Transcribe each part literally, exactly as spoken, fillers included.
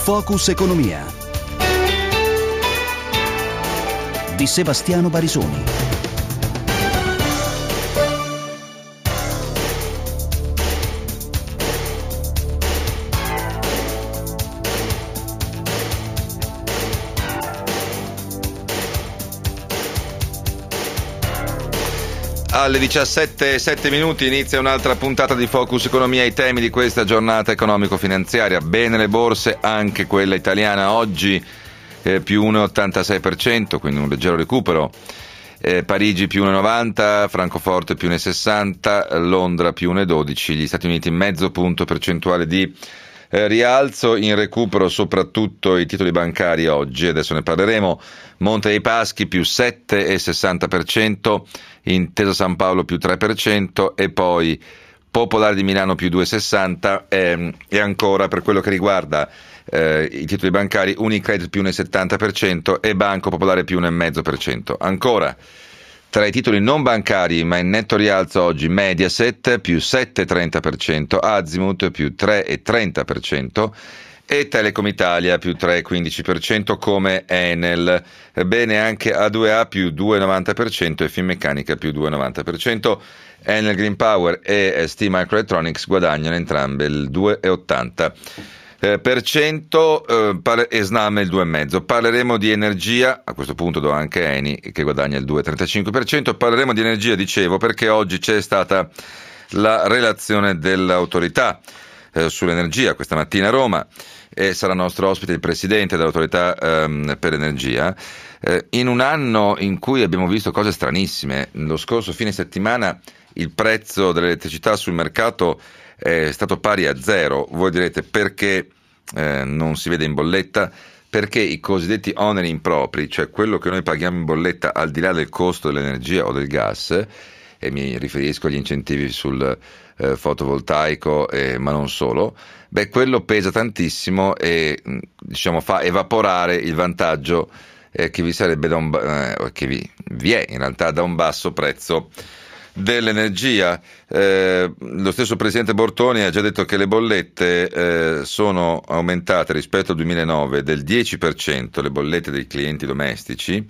Focus Economia di Sebastiano Barisoni. Alle diciassette e sette minuti inizia un'altra puntata di Focus Economia. I temi di questa giornata economico-finanziaria. Bene le borse, anche quella italiana oggi eh, più uno virgola ottantasei per cento, quindi un leggero recupero. Eh, Parigi più uno virgola novanta, Francoforte più uno virgola sessanta, Londra più uno virgola dodici, gli Stati Uniti mezzo punto percentuale di eh, rialzo. In recupero soprattutto i titoli bancari oggi, adesso ne parleremo. Monte dei Paschi più sette virgola sessanta per cento, Intesa San Paolo più tre per cento e poi Popolare di Milano più due virgola sessanta ehm, e ancora per quello che riguarda eh, i titoli bancari Unicredit più uno virgola settanta per cento e Banco Popolare più uno virgola cinque per cento. Ancora tra i titoli non bancari ma in netto rialzo oggi Mediaset più sette virgola trenta per cento, Azimut più tre virgola trenta per cento e Telecom Italia più tre virgola quindici per cento come Enel. Bene anche A due A più due virgola novanta per cento e Finmeccanica più due virgola novanta per cento. Enel Green Power e S T Microelectronics guadagnano entrambe il due virgola ottanta per cento eh, e Snam il due virgola cinque per cento. Parleremo di energia, a questo punto do anche Eni che guadagna il due virgola trentacinque per cento. Parleremo di energia, dicevo, perché oggi c'è stata la relazione dell'autorità eh, sull'energia questa mattina a Roma. E sarà nostro ospite il presidente dell'autorità ehm, per l'energia, eh, in un anno in cui abbiamo visto cose stranissime. Lo scorso fine settimana il prezzo dell'elettricità sul mercato è stato pari a zero. Voi direte perché eh, non si vede in bolletta? Perché i cosiddetti oneri impropri, cioè quello che noi paghiamo in bolletta al di là del costo dell'energia o del gas, e mi riferisco agli incentivi sul eh, fotovoltaico, eh, ma non solo, beh, quello pesa tantissimo e diciamo fa evaporare il vantaggio eh, che vi sarebbe da un eh, che vi, vi è in realtà da un basso prezzo dell'energia. Eh, lo stesso presidente Bortoni ha già detto che le bollette eh, sono aumentate rispetto al duemilanove del dieci per cento, le bollette dei clienti domestici,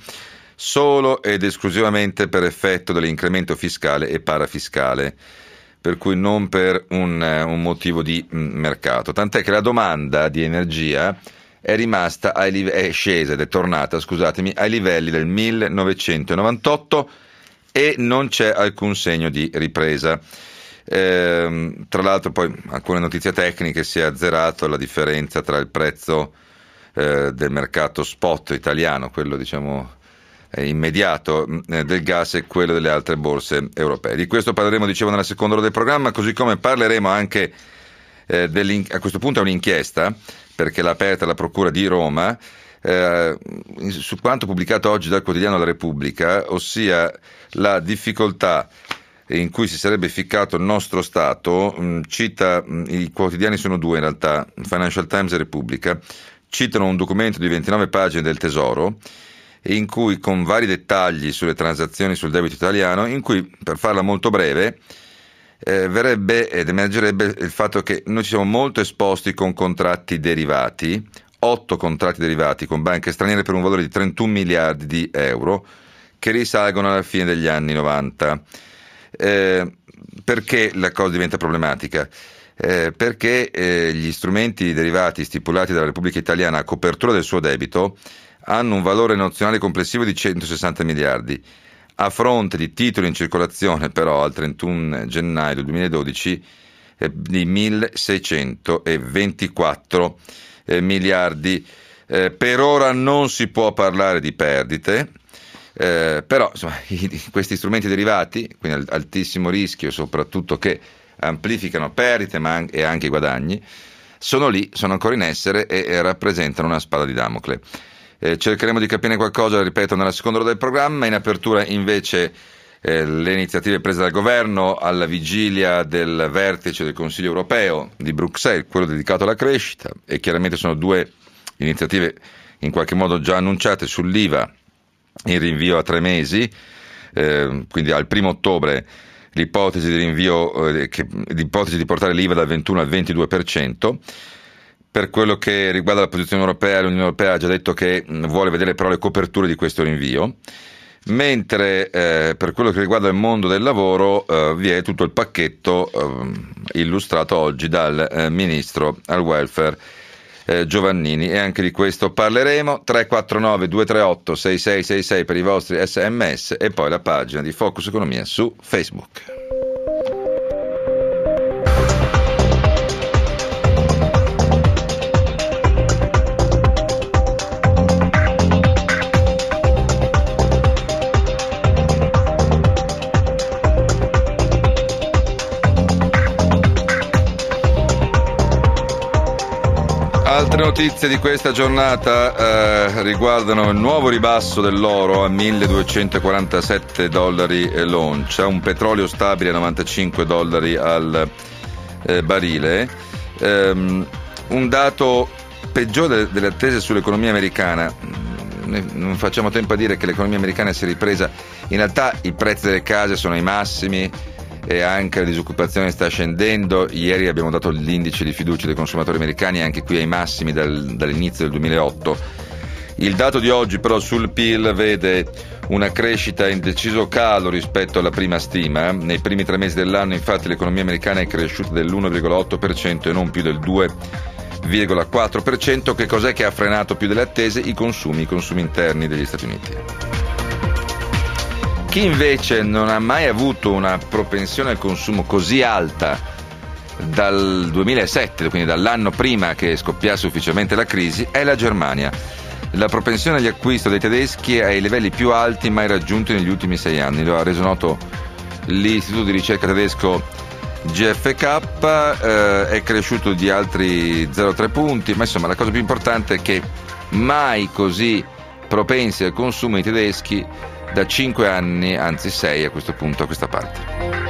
solo ed esclusivamente per effetto dell'incremento fiscale e parafiscale, per cui non per un, un motivo di mercato. Tant'è che la domanda di energia è rimasta ai live- è scesa ed è tornata, scusatemi, ai livelli del millenovecentonovantotto e non c'è alcun segno di ripresa. Ehm, tra l'altro poi alcune notizie tecniche: si è azzerato la differenza tra il prezzo eh, del mercato spot italiano, quello diciamo immediato eh, del gas e quello delle altre borse europee. Di questo parleremo, dicevo, nella seconda ora del programma, così come parleremo anche eh, a questo punto è un'inchiesta, perché l'ha aperta la Procura di Roma, eh, su quanto pubblicato oggi dal quotidiano La Repubblica, ossia la difficoltà in cui si sarebbe ficcato il nostro Stato. Mh, cita, mh, i quotidiani sono due in realtà, Financial Times e Repubblica, citano un documento di ventinove pagine del Tesoro, in cui, con vari dettagli sulle transazioni sul debito italiano, in cui, per farla molto breve, eh, verrebbe ed emergerebbe il fatto che noi ci siamo molto esposti con contratti derivati, otto contratti derivati con banche straniere per un valore di trentuno miliardi di euro, che risalgono alla fine degli anni novanta. Eh, perché la cosa diventa problematica? Eh, perché eh, gli strumenti derivati stipulati dalla Repubblica Italiana a copertura del suo debito hanno un valore nozionale complessivo di centosessanta miliardi, a fronte di titoli in circolazione però al trentuno gennaio del duemiladodici eh, di milleseicentoventiquattro eh, miliardi. Eh, per ora non si può parlare di perdite, eh, però insomma, i, questi strumenti derivati, quindi altissimo rischio, soprattutto che amplificano perdite ma anche, e anche guadagni, sono lì, sono ancora in essere e, e rappresentano una spada di Damocle. Eh, cercheremo di capire qualcosa, ripeto, nella seconda ora del programma. In apertura invece eh, le iniziative prese dal governo alla vigilia del vertice del Consiglio europeo di Bruxelles, quello dedicato alla crescita, e chiaramente sono due iniziative in qualche modo già annunciate sull'I V A, in rinvio a tre mesi, eh, quindi al primo ottobre l'ipotesi di rinvio, eh, che, l'ipotesi di portare l'I V A dal ventuno al ventidue per cento. Per quello che riguarda la posizione europea, l'Unione Europea ha già detto che vuole vedere però le coperture di questo rinvio, mentre eh, per quello che riguarda il mondo del lavoro eh, vi è tutto il pacchetto eh, illustrato oggi dal eh, ministro al welfare eh, Giovannini, e anche di questo parleremo. Tre quattro nove due tre otto sei sei sei sei per i vostri sms e poi la pagina di Focus Economia su Facebook. Altre notizie di questa giornata eh, riguardano il nuovo ribasso dell'oro a milleduecentoquarantasette dollari l'oncia, un petrolio stabile a novantacinque dollari al eh, barile, um, un dato peggiore delle, delle attese sull'economia americana. Non facciamo tempo a dire che l'economia americana si è ripresa, in realtà i prezzi delle case sono ai massimi e anche la disoccupazione sta scendendo. Ieri abbiamo dato l'indice di fiducia dei consumatori americani, anche qui ai massimi dal, dall'inizio del duemilaotto. Il dato di oggi però sul P I L vede una crescita in deciso calo rispetto alla prima stima. Nei primi tre mesi dell'anno infatti l'economia americana è cresciuta dell'uno virgola otto per cento e non più del due virgola quattro per cento. Che cos'è che ha frenato più delle attese? I consumi, i consumi interni degli Stati Uniti. Chi invece non ha mai avuto una propensione al consumo così alta dal duemilasette, quindi dall'anno prima che scoppiasse ufficialmente la crisi, è la Germania. La propensione agli acquisti dei tedeschi è ai livelli più alti mai raggiunti negli ultimi sei anni. Lo ha reso noto l'istituto di ricerca tedesco G F K, eh, è cresciuto di altri zero virgola tre punti, ma insomma la cosa più importante è che mai così propensi al consumo i tedeschi da cinque anni, anzi sei a questo punto, a questa parte.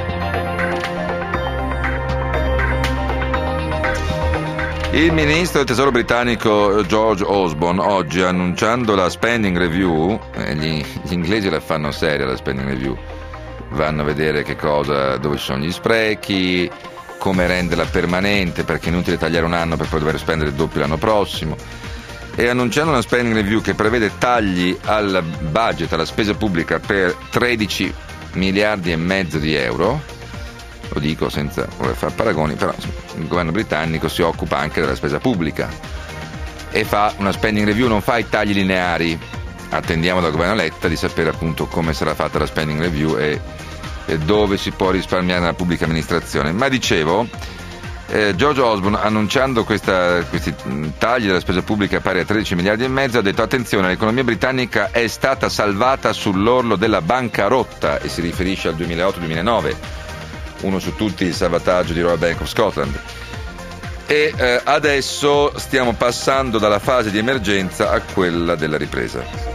Il ministro del tesoro britannico George Osborne oggi, annunciando la spending review, eh, gli, gli inglesi la fanno seria la spending review, vanno a vedere che cosa, dove ci sono gli sprechi, come renderla permanente, perché è inutile tagliare un anno per poi dover spendere il doppio l'anno prossimo. E annunciando una spending review che prevede tagli al budget, alla spesa pubblica per tredici miliardi e mezzo di euro, lo dico senza voler fare paragoni, però insomma, il governo britannico si occupa anche della spesa pubblica e fa una spending review, non fa i tagli lineari. Attendiamo dal governo Letta di sapere appunto come sarà fatta la spending review e, e dove si può risparmiare nella pubblica amministrazione. Ma dicevo, Eh, George Osborne, annunciando questa, questi tagli della spesa pubblica pari a tredici miliardi e mezzo, ha detto: attenzione, l'economia britannica è stata salvata sull'orlo della bancarotta, e si riferisce al duemilaotto duemilanove, uno su tutti il salvataggio di Royal Bank of Scotland, e eh, adesso stiamo passando dalla fase di emergenza a quella della ripresa.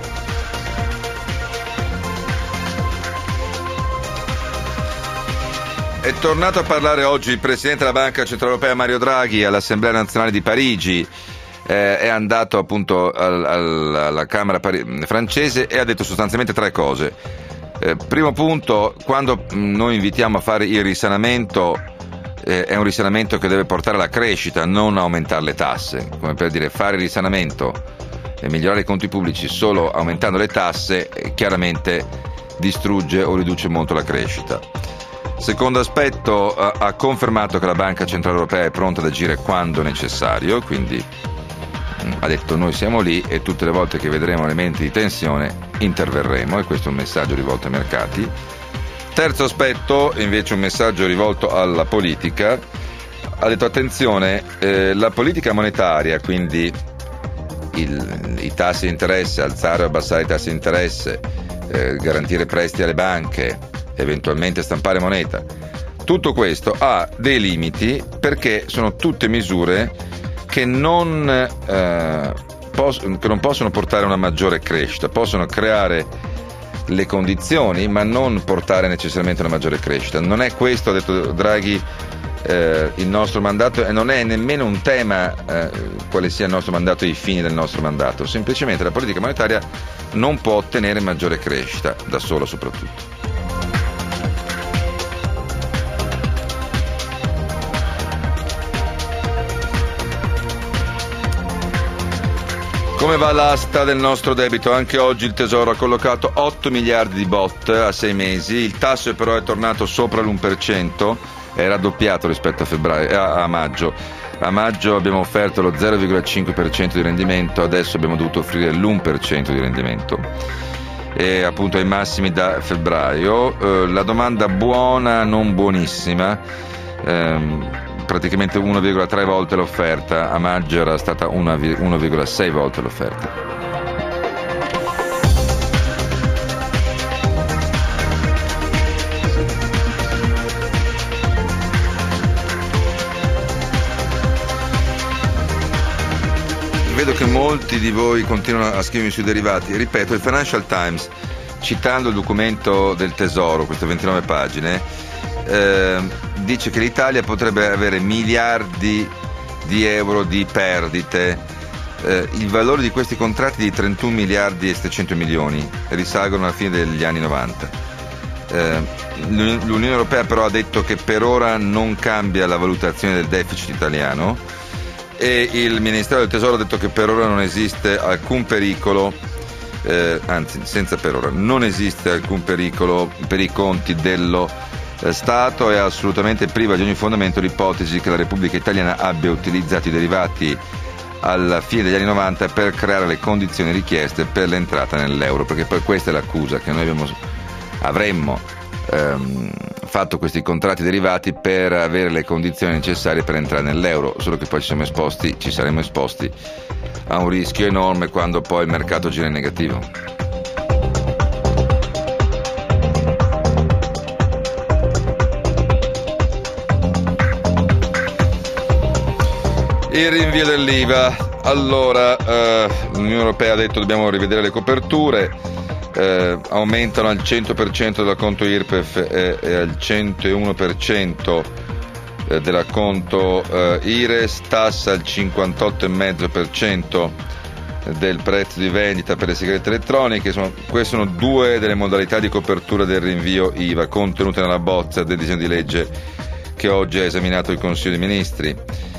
È tornato a parlare oggi il Presidente della Banca Centrale Europea Mario Draghi all'Assemblea Nazionale di Parigi, eh, è andato appunto al, al, alla Camera pari- francese e ha detto sostanzialmente tre cose. Eh, primo punto, quando noi invitiamo a fare il risanamento, eh, è un risanamento che deve portare alla crescita, non aumentare le tasse, come per dire fare il risanamento e migliorare i conti pubblici solo aumentando le tasse, eh, chiaramente distrugge o riduce molto la crescita. Secondo aspetto, ha confermato che la Banca Centrale Europea è pronta ad agire quando necessario, quindi ha detto noi siamo lì e tutte le volte che vedremo elementi di tensione interverremo, e questo è un messaggio rivolto ai mercati. Terzo aspetto, invece un messaggio rivolto alla politica, ha detto attenzione, eh, la politica monetaria, quindi il, i tassi di interesse, alzare o abbassare i tassi di interesse, eh, garantire prestiti alle banche, eventualmente stampare moneta, tutto questo ha dei limiti perché sono tutte misure che non, eh, pos- che non possono portare a una maggiore crescita, possono creare le condizioni ma non portare necessariamente a una maggiore crescita. Non è questo, ha detto Draghi, eh, il nostro mandato, e non è nemmeno un tema eh, quale sia il nostro mandato e i fini del nostro mandato, semplicemente la politica monetaria non può ottenere maggiore crescita da sola soprattutto. Come va l'asta del nostro debito? Anche oggi il Tesoro ha collocato otto miliardi di bot a sei mesi, il tasso però è tornato sopra l'uno per cento, è raddoppiato rispetto a, febbraio, a, a maggio. A maggio abbiamo offerto lo zero virgola cinque per cento di rendimento, adesso abbiamo dovuto offrire l'uno per cento di rendimento. E appunto ai massimi da febbraio. Eh, la domanda buona, non buonissima. Ehm, praticamente uno virgola tre volte l'offerta, a maggio era stata uno virgola sei volte l'offerta. Vedo che molti di voi continuano a scrivermi sui derivati. Ripeto, il Financial Times, citando il documento del Tesoro, queste ventinove pagine, Eh, dice che l'Italia potrebbe avere miliardi di euro di perdite. Eh, il valore di questi contratti è di trentuno miliardi e settecento milioni, risalgono alla fine degli anni novanta. Eh, L'Unione Europea però ha detto che per ora non cambia la valutazione del deficit italiano e il Ministero del Tesoro ha detto che per ora non esiste alcun pericolo, eh, anzi senza per ora, non esiste alcun pericolo per i conti dello Stato. È assolutamente priva di ogni fondamento l'ipotesi che la Repubblica Italiana abbia utilizzato i derivati alla fine degli anni novanta per creare le condizioni richieste per l'entrata nell'euro, perché poi questa è l'accusa, che noi abbiamo, avremmo ehm, fatto questi contratti derivati per avere le condizioni necessarie per entrare nell'euro, solo che poi ci siamo esposti, ci saremmo esposti a un rischio enorme quando poi il mercato gira in negativo. Il rinvio dell'I V A. Allora, eh, l'Unione Europea ha detto dobbiamo rivedere le coperture, eh, aumentano al cento per cento dell'acconto I R P E F e, e al centouno per cento dell'acconto eh, I R E S, tassa al cinquantotto virgola cinque per cento del prezzo di vendita per le sigarette elettroniche. Sono, queste sono due delle modalità di copertura del rinvio I V A contenute nella bozza del disegno di legge che oggi ha esaminato il Consiglio dei Ministri.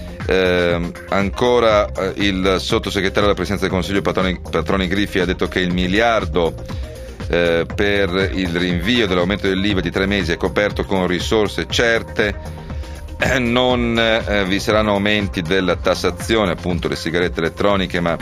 Eh, ancora eh, il sottosegretario della Presidenza del Consiglio Patroni, Patroni Griffi ha detto che il miliardo eh, per il rinvio dell'aumento dell'I V A di tre mesi è coperto con risorse certe, eh, non eh, vi saranno aumenti della tassazione, appunto le sigarette elettroniche, ma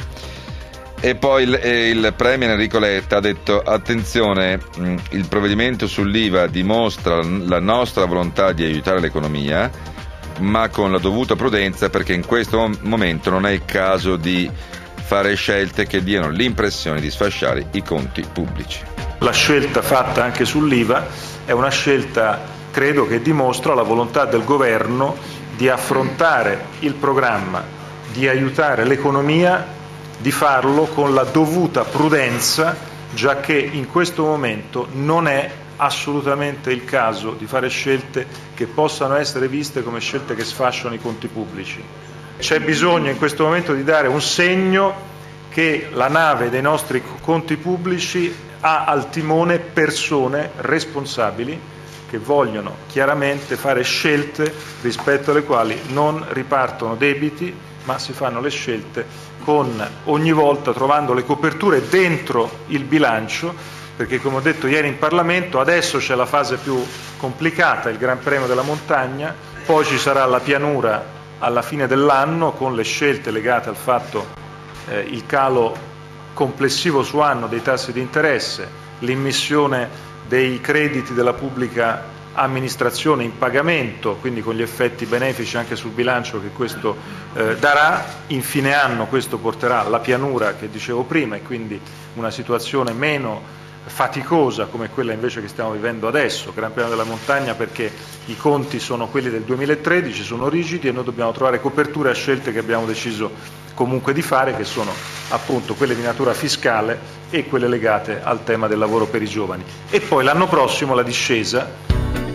e poi il, il Premier Enrico Letta ha detto attenzione, mh, il provvedimento sull'I V A dimostra la nostra volontà di aiutare l'economia, ma con la dovuta prudenza, perché in questo momento non è il caso di fare scelte che diano l'impressione di sfasciare i conti pubblici. La scelta fatta anche sull'I V A è una scelta, credo, che dimostra la volontà del governo di affrontare il programma, di aiutare l'economia, di farlo con la dovuta prudenza, giacché in questo momento non è assolutamente il caso di fare scelte che possano essere viste come scelte che sfasciano i conti pubblici. C'è bisogno in questo momento di dare un segno che la nave dei nostri conti pubblici ha al timone persone responsabili che vogliono chiaramente fare scelte rispetto alle quali non ripartono debiti, ma si fanno le scelte con ogni volta trovando le coperture dentro il bilancio, perché come ho detto ieri in Parlamento adesso c'è la fase più complicata, il Gran Premio della Montagna, poi ci sarà la pianura alla fine dell'anno con le scelte legate al fatto eh, il calo complessivo su anno dei tassi di interesse, l'immissione dei crediti della pubblica amministrazione in pagamento, quindi con gli effetti benefici anche sul bilancio che questo eh, darà. In fine anno questo porterà alla pianura che dicevo prima e quindi una situazione meno faticosa come quella invece che stiamo vivendo adesso, Gran Premio della Montagna, perché i conti sono quelli del duemilatredici, sono rigidi e noi dobbiamo trovare coperture a scelte che abbiamo deciso comunque di fare, che sono appunto quelle di natura fiscale e quelle legate al tema del lavoro per i giovani. E poi l'anno prossimo la discesa.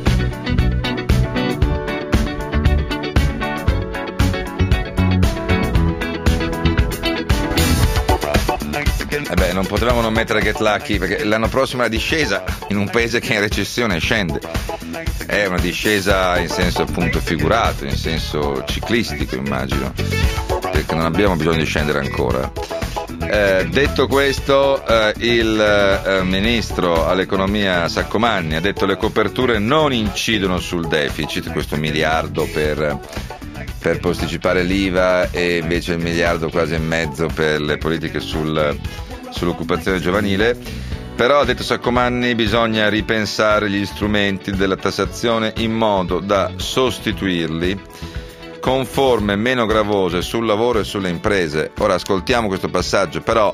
Eh beh, non potevamo non mettere Get Lucky, perché l'anno prossimo la discesa in un paese che è in recessione scende. È una discesa in senso appunto figurato, in senso ciclistico immagino, perché non abbiamo bisogno di scendere ancora. Eh, detto questo, eh, il eh, ministro all'economia Saccomanni ha detto che le coperture non incidono sul deficit, questo miliardo per, per posticipare l'I V A e invece il miliardo quasi e mezzo per le politiche sul, sull'occupazione giovanile. Però, ha detto Saccomanni, bisogna ripensare gli strumenti della tassazione in modo da sostituirli con forme meno gravose sul lavoro e sulle imprese. Ora ascoltiamo questo passaggio, però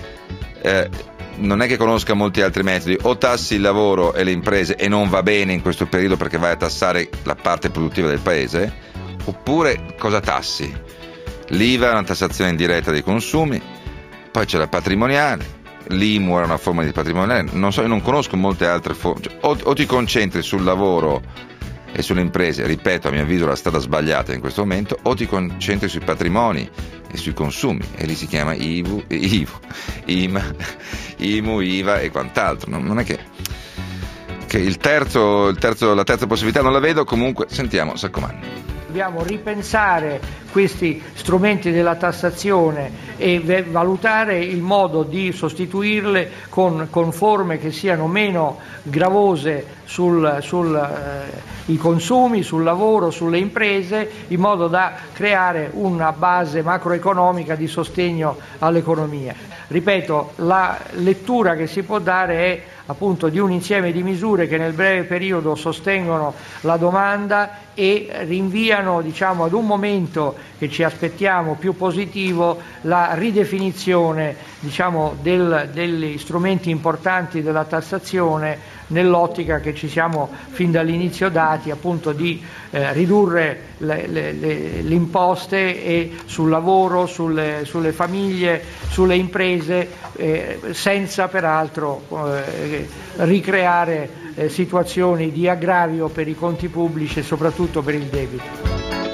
eh, non è che conosca molti altri metodi. O tassi il lavoro e le imprese e non va bene in questo periodo perché vai a tassare la parte produttiva del paese, oppure cosa tassi? L'I V A è una tassazione indiretta dei consumi, poi c'è la patrimoniale, l'I M U era una forma di patrimoniale, non so, io non conosco molte altre forme. Cioè, o, o ti concentri sul lavoro e sulle imprese, ripeto, a mio avviso la strada sbagliata in questo momento, o ti concentri sui patrimoni e sui consumi, e lì si chiama I V U, I V U, I M A, I M U, I V A e quant'altro. Non, non è che, che il terzo, il terzo, la terza possibilità non la vedo. Comunque sentiamo Saccomanni. Dobbiamo ripensare questi strumenti della tassazione e valutare il modo di sostituirle con, con forme che siano meno gravose sui sul, eh, consumi, sul lavoro, sulle imprese, in modo da creare una base macroeconomica di sostegno all'economia. Ripeto, la lettura che si può dare è appunto di un insieme di misure che nel breve periodo sostengono la domanda e rinviano, diciamo, ad un momento che ci aspettiamo più positivo, la ridefinizione, diciamo, del, degli strumenti importanti della tassazione nell'ottica che ci siamo fin dall'inizio dati, appunto di eh, ridurre le, le, le, le imposte e sul lavoro, sulle, sulle famiglie, sulle imprese, eh, senza peraltro eh, ricreare eh, situazioni di aggravio per i conti pubblici e soprattutto per il debito.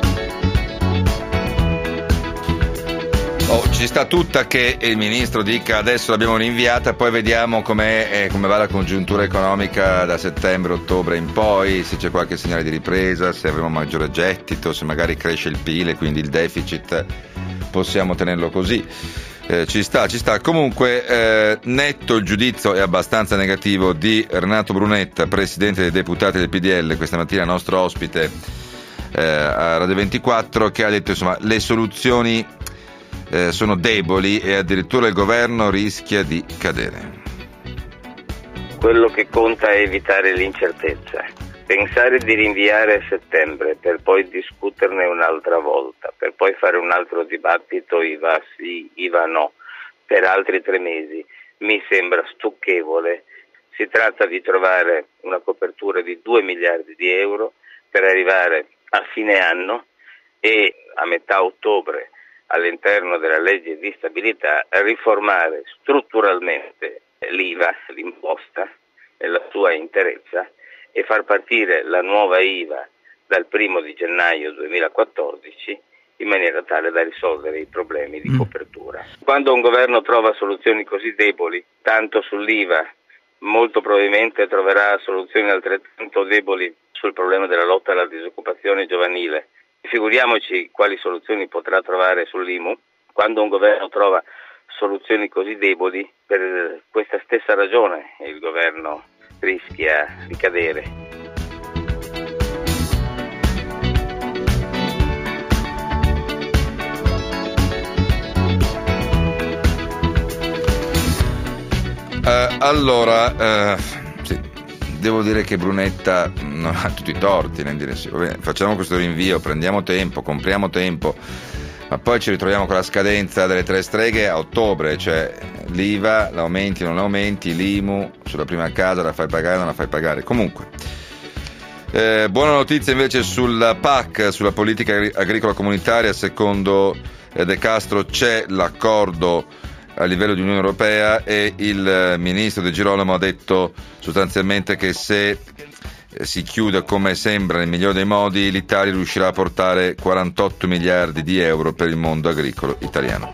Oh, ci sta tutta che il ministro dica adesso l'abbiamo rinviata, poi vediamo com'è, eh, come va la congiuntura economica da settembre, ottobre in poi, se c'è qualche segnale di ripresa, se avremo maggiore gettito, se magari cresce il P I L e quindi il deficit possiamo tenerlo così. Eh, ci sta, ci sta. Comunque eh, netto il giudizio è abbastanza negativo di Renato Brunetta, presidente dei deputati del P D L, questa mattina nostro ospite eh, a Radio ventiquattro, che ha detto insomma le soluzioni Eh, sono deboli e addirittura il governo rischia di cadere. Quello che conta è evitare l'incertezza. Pensare di rinviare a settembre per poi discuterne un'altra volta, per poi fare un altro dibattito I V A sì, I V A no, per altri tre mesi, mi sembra stucchevole. Si tratta di trovare una copertura di due miliardi di euro per arrivare a fine anno e a metà ottobre, all'interno della legge di stabilità, a riformare strutturalmente l'I V A, l'imposta, nella sua interezza, e far partire la nuova I V A dal primo di gennaio duemilaquattordici in maniera tale da risolvere i problemi di copertura. Quando un governo trova soluzioni così deboli, tanto sull'I V A, molto probabilmente troverà soluzioni altrettanto deboli sul problema della lotta alla disoccupazione giovanile. Figuriamoci quali soluzioni potrà trovare sull'I M U. Quando un governo trova soluzioni così deboli, per questa stessa ragione il governo rischia di cadere. Uh, allora, uh, sì, devo dire che Brunetta non ha tutti i torti nel dire sì, vabbè, facciamo questo rinvio, prendiamo tempo, compriamo tempo, ma poi ci ritroviamo con la scadenza delle tre streghe a ottobre, cioè l'I V A l'aumenti, non l'aumenti, l'I M U sulla prima casa la fai pagare, non la fai pagare. Comunque, eh, buona notizia invece sulla P A C, sulla politica agricola comunitaria. Secondo eh, De Castro c'è l'accordo a livello di Unione Europea e il ministro De Girolamo ha detto sostanzialmente che se si chiude come sembra nel migliore dei modi, l'Italia riuscirà a portare quarantotto miliardi di euro per il mondo agricolo italiano.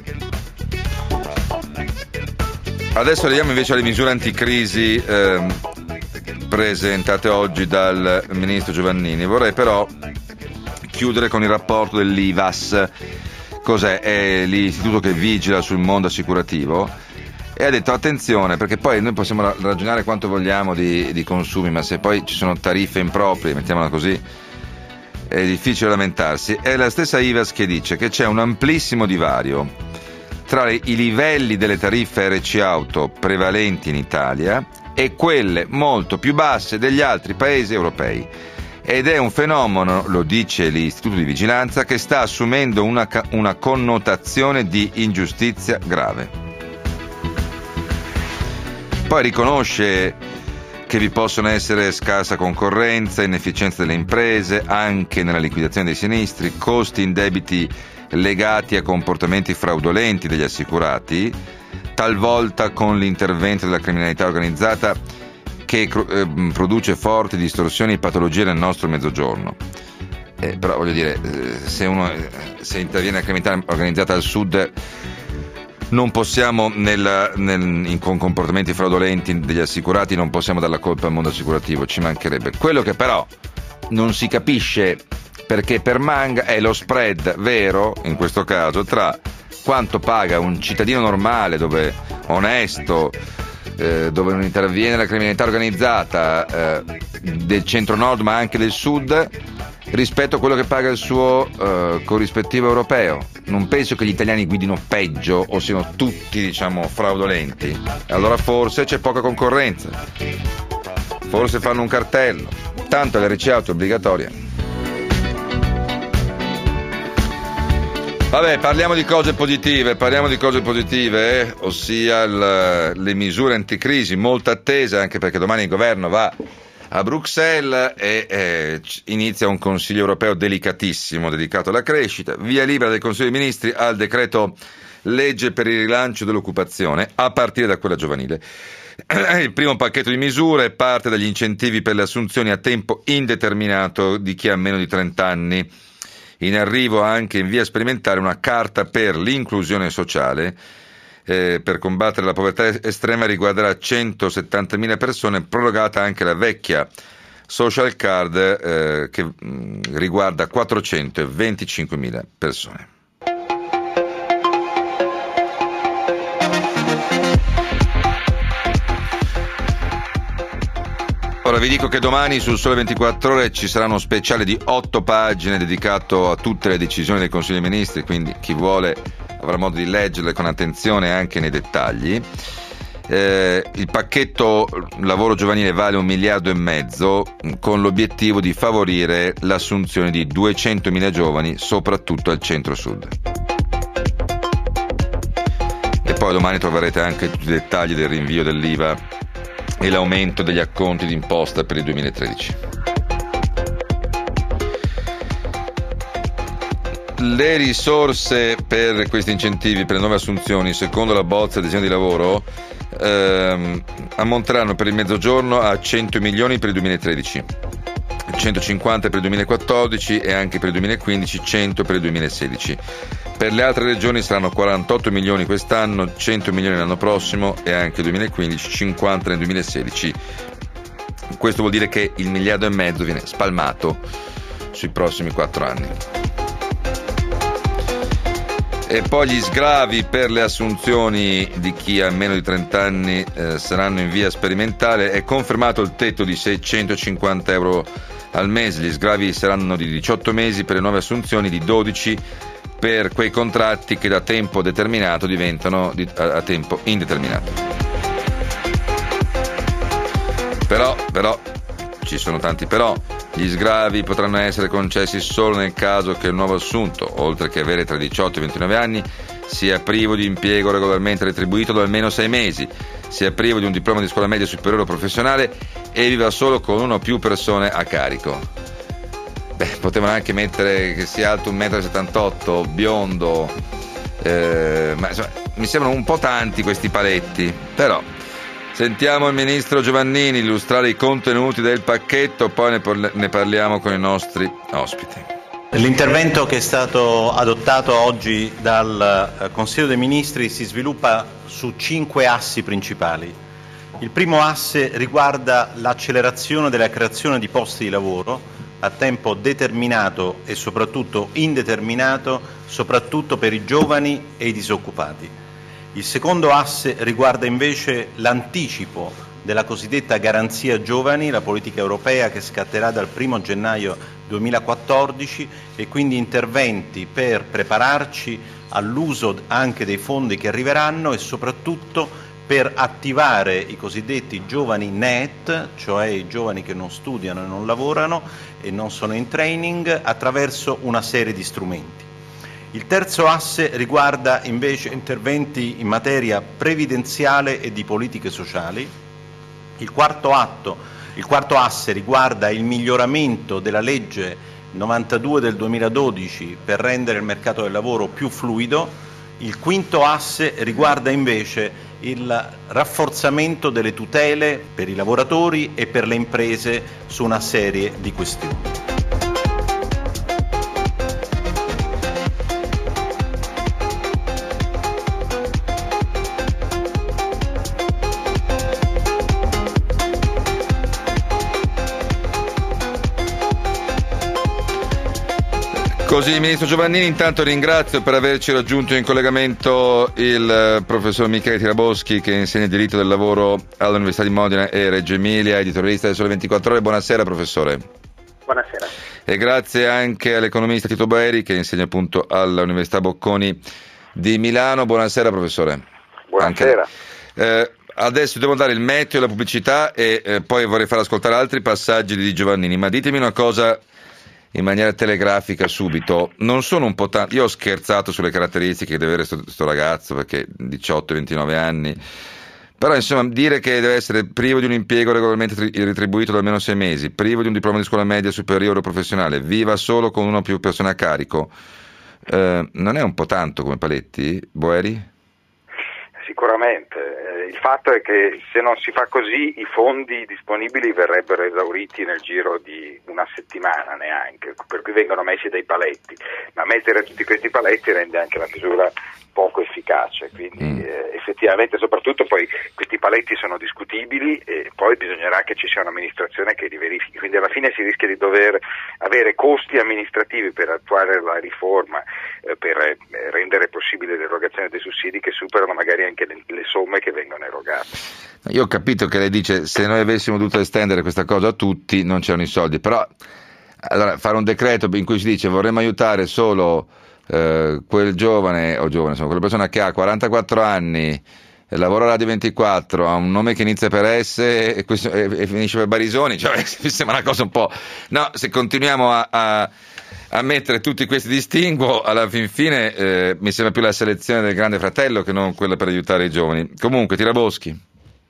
Adesso arriviamo invece alle misure anticrisi eh, presentate oggi dal ministro Giovannini. Vorrei però chiudere con il rapporto dell'I V A S cos'è? È l'istituto che vigila sul mondo assicurativo, e ha detto attenzione, perché poi noi possiamo ragionare quanto vogliamo di, di consumi, ma se poi ci sono tariffe improprie, mettiamola così, è difficile lamentarsi. È la stessa I V A S che dice che c'è un amplissimo divario tra i livelli delle tariffe R C auto prevalenti in Italia e quelle molto più basse degli altri paesi europei, ed è un fenomeno, lo dice l'Istituto di Vigilanza, che sta assumendo una, una connotazione di ingiustizia grave. Poi riconosce che vi possono essere scarsa concorrenza, inefficienza delle imprese anche nella liquidazione dei sinistri, costi indebiti legati a comportamenti fraudolenti degli assicurati, talvolta con l'intervento della criminalità organizzata che eh, produce forti distorsioni e patologie nel nostro mezzogiorno. Eh, però voglio dire, eh, se uno eh, se interviene la criminalità organizzata al sud, non possiamo nel, nel, in, con comportamenti fraudolenti degli assicurati, non possiamo dare la colpa al mondo assicurativo, ci mancherebbe. Quello che però non si capisce perché permanga è lo spread vero, in questo caso, tra quanto paga un cittadino normale, dove onesto, eh, dove non interviene la criminalità organizzata, eh, del centro-nord ma anche del sud, rispetto a quello che paga il suo eh, corrispettivo europeo. Non penso che gli italiani guidino peggio o siano tutti, diciamo, fraudolenti. Allora forse c'è poca concorrenza, forse fanno un cartello, tanto l'R C auto è obbligatoria. Vabbè, parliamo di cose positive, parliamo di cose positive, eh? ossia il, le misure anticrisi, molto attese, anche perché domani il governo va a Bruxelles e eh, inizia un Consiglio europeo delicatissimo, dedicato alla crescita, via libera del Consiglio dei Ministri al decreto legge per il rilancio dell'occupazione, a partire da quella giovanile. Il primo pacchetto di misure parte dagli incentivi per le assunzioni a tempo indeterminato di chi ha meno di trenta anni. In arrivo anche in via sperimentale una carta per l'inclusione sociale, eh, per combattere la povertà estrema, riguarderà centosettantamila persone, prorogata anche la vecchia social card eh, che mh, riguarda quattrocentoventicinquemila persone. Ora vi dico che domani sul Sole ventiquattro Ore ci sarà uno speciale di otto pagine dedicato a tutte le decisioni del Consiglio dei Ministri, quindi chi vuole avrà modo di leggerle con attenzione anche nei dettagli. Eh, il pacchetto lavoro giovanile vale un miliardo e mezzo, con l'obiettivo di favorire l'assunzione di duecentomila giovani, soprattutto al centro-sud. E poi domani troverete anche tutti i dettagli del rinvio dell'I V A e l'aumento degli acconti d'imposta per il duemilatredici. Le risorse per questi incentivi, per le nuove assunzioni, secondo la bozza del disegno di lavoro, ehm, ammonteranno per il Mezzogiorno a cento milioni per il duemilatredici, centocinquanta per il duemilaquattordici e anche per il duemilaquindici, cento per il duemilasedici. Per le altre regioni saranno quarantotto milioni quest'anno, cento milioni l'anno prossimo e anche il duemilaquindici, cinquanta nel duemilasedici. Questo vuol dire che il miliardo e mezzo viene spalmato sui prossimi quattro anni. E poi gli sgravi per le assunzioni di chi ha meno di trenta anni eh, saranno in via sperimentale. È confermato il tetto di seicentocinquanta euro al mese. Gli sgravi saranno di diciotto mesi per le nuove assunzioni, di dodici per quei contratti che da tempo determinato diventano di, a, a tempo indeterminato. Però, però, ci sono tanti però, gli sgravi potranno essere concessi solo nel caso che il nuovo assunto, oltre che avere tra i diciotto e i ventinove anni, sia privo di impiego regolarmente retribuito da almeno sei mesi, sia privo di un diploma di scuola media superiore o professionale e viva solo con una o più persone a carico. Beh, potevano anche mettere che sia alto un metro e settantotto, biondo, eh, ma insomma, mi sembrano un po' tanti questi paletti. Però sentiamo il ministro Giovannini illustrare i contenuti del pacchetto, poi ne, ne parliamo con i nostri ospiti. L'intervento che è stato adottato oggi dal Consiglio dei Ministri si sviluppa su cinque assi principali. Il primo asse riguarda l'accelerazione della creazione di posti di lavoro, a tempo determinato e soprattutto indeterminato, soprattutto per i giovani e i disoccupati. Il secondo asse riguarda invece l'anticipo della cosiddetta garanzia giovani, la politica europea che scatterà dal primo gennaio duemilaquattordici, e quindi interventi per prepararci all'uso anche dei fondi che arriveranno e soprattutto per attivare i cosiddetti giovani NEET, cioè i giovani che non studiano e non lavorano e non sono in training, attraverso una serie di strumenti. Il terzo asse riguarda invece interventi in materia previdenziale e di politiche sociali. Il quarto atto, il quarto asse riguarda il miglioramento della legge novantadue del duemiladodici per rendere il mercato del lavoro più fluido. Il quinto asse riguarda invece il rafforzamento delle tutele per i lavoratori e per le imprese su una serie di questioni. Così, Ministro Giovannini, intanto ringrazio per averci raggiunto in collegamento il professor Michele Tiraboschi, che insegna diritto del lavoro all'Università di Modena e Reggio Emilia, editorialista del Sole ventiquattro Ore. Buonasera, professore. Buonasera. E grazie anche all'economista Tito Boeri, che insegna appunto all'Università Bocconi di Milano. Buonasera, professore. Buonasera. Anche, eh, adesso devo dare il meteo e la pubblicità e eh, poi vorrei far ascoltare altri passaggi di Giovannini, ma ditemi una cosa in maniera telegrafica subito. Non sono un po' tanto, io ho scherzato sulle caratteristiche che deve avere questo ragazzo, perché diciotto ventinove anni, però insomma dire che deve essere privo di un impiego regolarmente retribuito da almeno sei mesi, privo di un diploma di scuola media superiore o professionale, viva solo con una o più persone a carico, eh, non è un po' tanto come paletti, Boeri? Sicuramente. Il fatto è che se non si fa così i fondi disponibili verrebbero esauriti nel giro di una settimana neanche, per cui vengono messi dei paletti, ma mettere tutti questi paletti rende anche la misura poco efficace, quindi mm. eh, effettivamente soprattutto poi questi paletti sono discutibili e poi bisognerà che ci sia un'amministrazione che li verifichi, quindi alla fine si rischia di dover avere costi amministrativi per attuare la riforma, eh, per eh, rendere possibile l'erogazione dei sussidi che superano magari anche le, le somme che vengono erogate. Io ho capito che lei dice se noi avessimo dovuto estendere questa cosa a tutti non c'erano i soldi, però allora fare un decreto in cui si dice vorremmo aiutare solo eh, quel giovane o giovane, insomma, quella persona che ha quarantaquattro anni, lavora a Radio ventiquattro, ha un nome che inizia per S e, questo, e, e finisce per Barisoni, cioè mi sembra una cosa un po', no, se continuiamo a, a, a mettere tutti questi distinguo, alla fin fine eh, mi sembra più la selezione del Grande Fratello che non quella per aiutare i giovani. Comunque, Tiraboschi.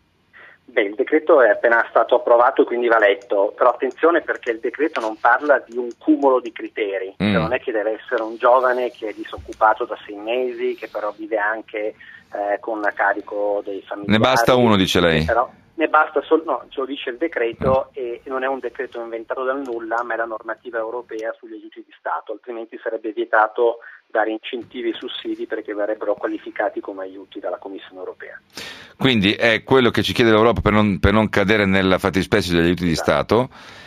Beh, il decreto è appena stato approvato, quindi va letto, però attenzione perché il decreto non parla di un cumulo di criteri, mm. cioè non è che deve essere un giovane che è disoccupato da sei mesi, che però vive anche eh, con a carico dei familiari. Ne basta uno, dice lei. Però ne basta solo, no, ce lo dice il decreto mm. e non è un decreto inventato dal nulla, ma è la normativa europea sugli aiuti di Stato, altrimenti sarebbe vietato dare incentivi e sussidi perché verrebbero qualificati come aiuti dalla Commissione europea. Quindi è quello che ci chiede l'Europa per non, per non cadere nella fattispecie degli aiuti di Stato,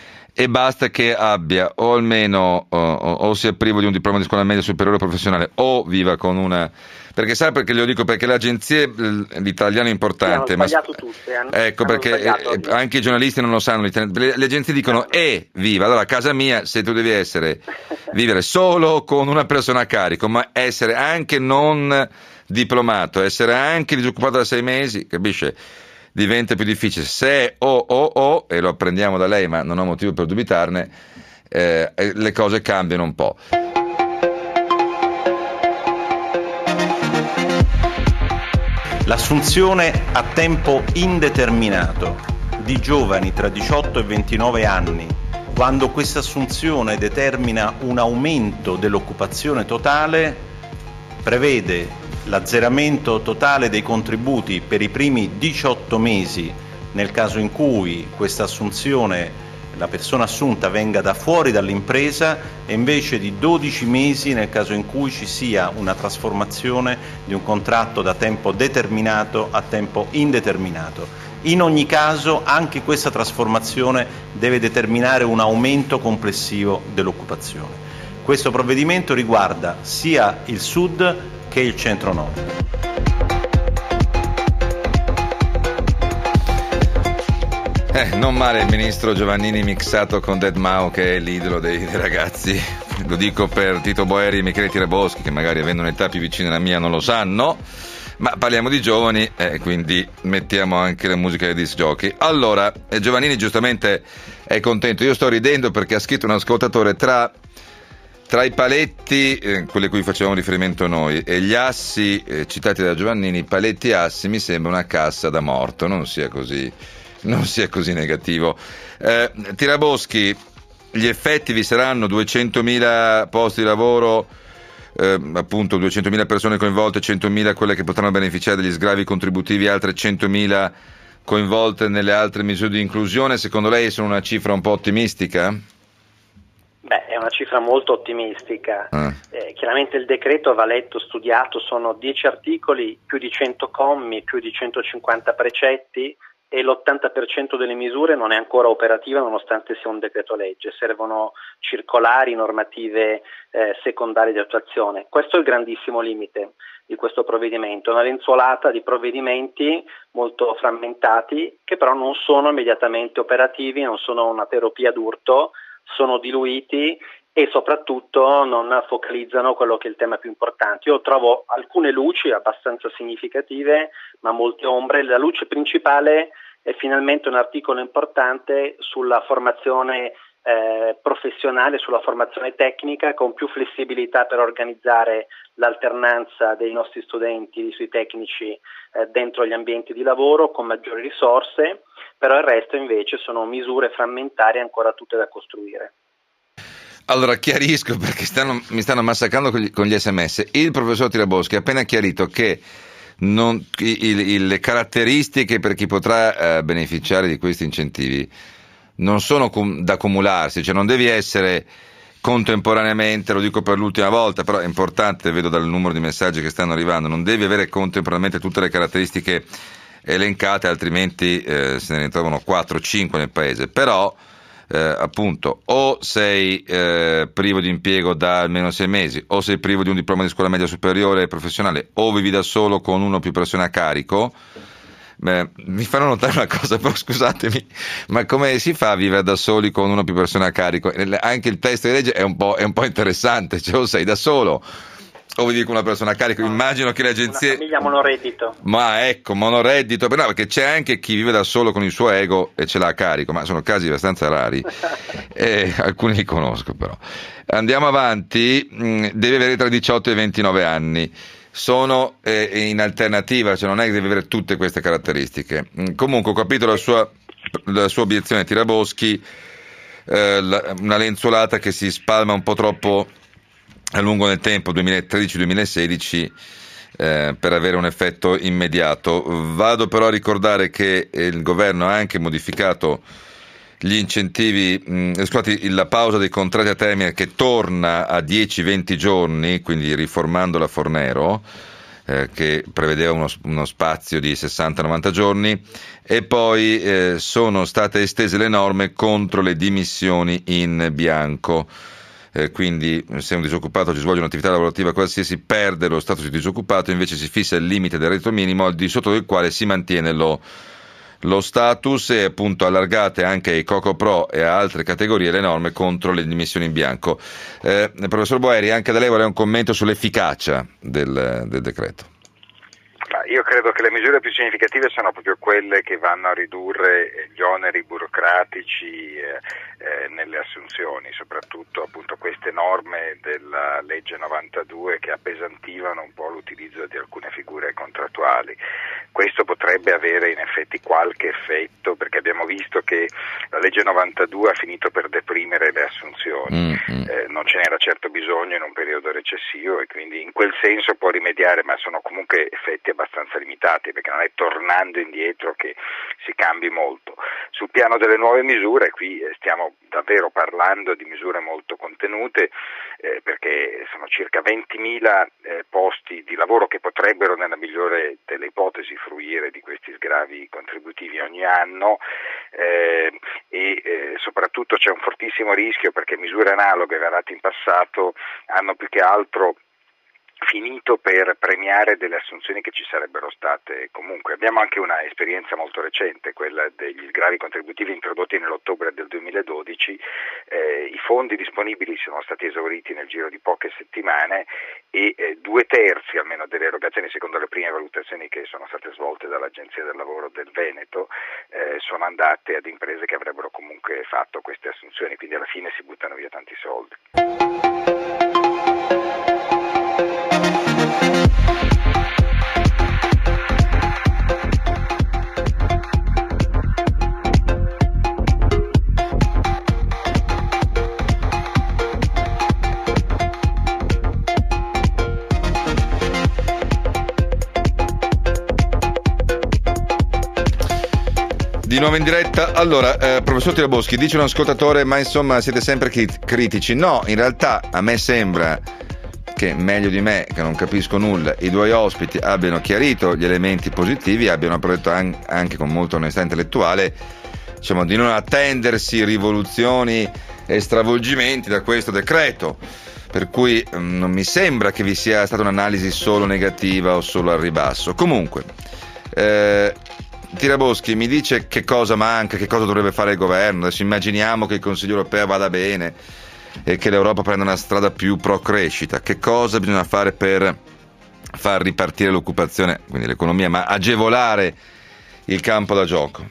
e basta che abbia o almeno o, o sia privo di un diploma di scuola media superiore o professionale o viva con una, perché sai perché glielo dico, perché le agenzie, l'italiano è importante, hanno sbagliato ma tutte, hanno, ecco hanno perché eh, anche i giornalisti non lo sanno, le, le agenzie dicono e viva, allora a casa mia se tu devi essere vivere solo con una persona a carico, ma essere anche non diplomato, essere anche disoccupato da sei mesi, capisce? Diventa più difficile. Se o o o, e lo apprendiamo da lei, ma non ho motivo per dubitarne, eh, le cose cambiano un po'. L'assunzione a tempo indeterminato di giovani tra diciotto e ventinove anni, quando questa assunzione determina un aumento dell'occupazione totale, prevede l'azzeramento totale dei contributi per i primi diciotto mesi nel caso in cui questa assunzione, la persona assunta venga da fuori dall'impresa, e invece di dodici mesi nel caso in cui ci sia una trasformazione di un contratto da tempo determinato a tempo indeterminato. In ogni caso anche questa trasformazione deve determinare un aumento complessivo dell'occupazione. Questo provvedimento riguarda sia il Sud che il Centro-Nord. Eh, non male il ministro Giovannini mixato con deadmau5, che è l'idolo dei, dei ragazzi. Lo dico per Tito Boeri e Michele Tiraboschi, che magari avendo un'età più vicina alla mia non lo sanno, ma parliamo di giovani e eh, quindi mettiamo anche la musica dei disc jockey. Allora, eh, Giovannini giustamente è contento. Io sto ridendo perché ha scritto un ascoltatore: tra, tra i paletti, eh, quelli a cui facevamo riferimento noi, e gli assi eh, citati da Giovannini, paletti e assi, mi sembra una cassa da morto. Non sia così, non sia così negativo. eh, Tiraboschi, gli effetti vi saranno: duecentomila posti di lavoro, eh, appunto duecentomila persone coinvolte, centomila quelle che potranno beneficiare degli sgravi contributivi, altre centomila coinvolte nelle altre misure di inclusione. Secondo lei sono una cifra un po' ottimistica? Beh, è una cifra molto ottimistica. Ah. Eh, chiaramente il decreto va letto, studiato, sono dieci articoli, più di cento commi, più di centocinquanta precetti, e l'ottanta per cento delle misure non è ancora operativa nonostante sia un decreto legge. Servono circolari, normative eh, secondarie di attuazione. Questo è il grandissimo limite di questo provvedimento, una lenzuolata di provvedimenti molto frammentati che però non sono immediatamente operativi, non sono una terapia d'urto, sono diluiti e soprattutto non focalizzano quello che è il tema più importante. Io trovo alcune luci abbastanza significative, ma molte ombre. La luce principale è finalmente un articolo importante sulla formazione eh, professionale, sulla formazione tecnica, con più flessibilità per organizzare l'alternanza dei nostri studenti sui tecnici eh, dentro gli ambienti di lavoro, con maggiori risorse, però il resto invece sono misure frammentarie ancora tutte da costruire. Allora chiarisco, perché stanno, mi stanno massacrando con gli, con gli sms. Il professor Tiraboschi ha appena chiarito che non, il, il, le caratteristiche per chi potrà eh, beneficiare di questi incentivi non sono com- da accumularsi, cioè non devi essere contemporaneamente, lo dico per l'ultima volta, però è importante, vedo dal numero di messaggi che stanno arrivando, non devi avere contemporaneamente tutte le caratteristiche elencate, altrimenti eh, se ne ritrovano quattro o cinque nel paese. Però Eh, appunto, o sei eh, privo di impiego da almeno sei mesi, o sei privo di un diploma di scuola media superiore professionale, o vivi da solo con uno o più persone a carico. Beh, mi fanno notare una cosa, però scusatemi, ma come si fa a vivere da soli con uno o più persone a carico? Anche il testo di legge è un po', è un po' interessante, cioè o sei da solo o vivi con una persona a carico. Immagino che le agenzie, una famiglia monoreddito, ma ecco, monoreddito, però no, perché c'è anche chi vive da solo con il suo ego e ce l'ha a carico, ma sono casi abbastanza rari e alcuni li conosco. Però andiamo avanti. Deve avere tra i diciotto e i ventinove anni, sono eh, in alternativa, cioè non è che deve avere tutte queste caratteristiche. Comunque ho capito la sua, la sua obiezione, Tiraboschi, eh, la, una lenzuolata che si spalma un po' troppo a lungo nel tempo, duemilatredici duemilasedici, eh, per avere un effetto immediato. Vado però a ricordare che il governo ha anche modificato gli incentivi, mh, scusate, la pausa dei contratti a termine, che torna a dieci venti giorni, quindi riformando la Fornero, eh, che prevedeva uno, uno spazio di sessanta novanta giorni, e poi eh, sono state estese le norme contro le dimissioni in bianco. Eh, quindi se un disoccupato ci svolge un'attività lavorativa qualsiasi perde lo status di disoccupato, invece si fissa il limite del reddito minimo al di sotto del quale si mantiene lo, lo status, e appunto allargate anche ai Coco Pro e a altre categorie le norme contro le dimissioni in bianco. Eh, professor Boeri, anche da lei vorrei un commento sull'efficacia del, del decreto. Io credo che le misure più significative sono proprio quelle che vanno a ridurre gli oneri burocratici eh, eh, nelle assunzioni, soprattutto appunto queste norme della legge novantadue che appesantivano un po' l'utilizzo di alcune figure contrattuali. Questo potrebbe avere in effetti qualche effetto, perché abbiamo visto che la legge novantadue ha finito per deprimere le assunzioni, mm-hmm. eh, non ce n'era certo bisogno in un periodo recessivo, e quindi in quel senso può rimediare, ma sono comunque effetti abbastanza abbastanza limitati, perché non è tornando indietro che si cambi molto. Sul piano delle nuove misure, qui stiamo davvero parlando di misure molto contenute, eh, perché sono circa ventimila eh, posti di lavoro che potrebbero nella migliore delle ipotesi fruire di questi sgravi contributivi ogni anno, eh, e eh, soprattutto c'è un fortissimo rischio, perché misure analoghe varate in passato hanno più che altro finito per premiare delle assunzioni che ci sarebbero state comunque. Abbiamo anche una esperienza molto recente, quella degli sgravi contributivi introdotti nell'ottobre del duemiladodici. Eh, i fondi disponibili sono stati esauriti nel giro di poche settimane e eh, due terzi almeno delle erogazioni, secondo le prime valutazioni che sono state svolte dall'Agenzia del Lavoro del Veneto, eh, sono andate ad imprese che avrebbero comunque fatto queste assunzioni, quindi alla fine si buttano via tanti soldi. Di nuovo in diretta. Allora, eh, professor Tiraboschi, dice un ascoltatore, ma insomma siete sempre critici. No, in realtà a me sembra che meglio di me, che non capisco nulla, i due ospiti abbiano chiarito gli elementi positivi, abbiano detto anche con molta onestà intellettuale, diciamo, di non attendersi rivoluzioni e stravolgimenti da questo decreto, per cui um, non mi sembra che vi sia stata un'analisi solo negativa o solo al ribasso. Comunque, eh, Tiraboschi mi dice che cosa manca, che cosa dovrebbe fare il governo. Adesso immaginiamo che il Consiglio europeo vada bene e che l'Europa prenda una strada più pro crescita. Che cosa bisogna fare per far ripartire l'occupazione, quindi l'economia, ma agevolare il campo da gioco?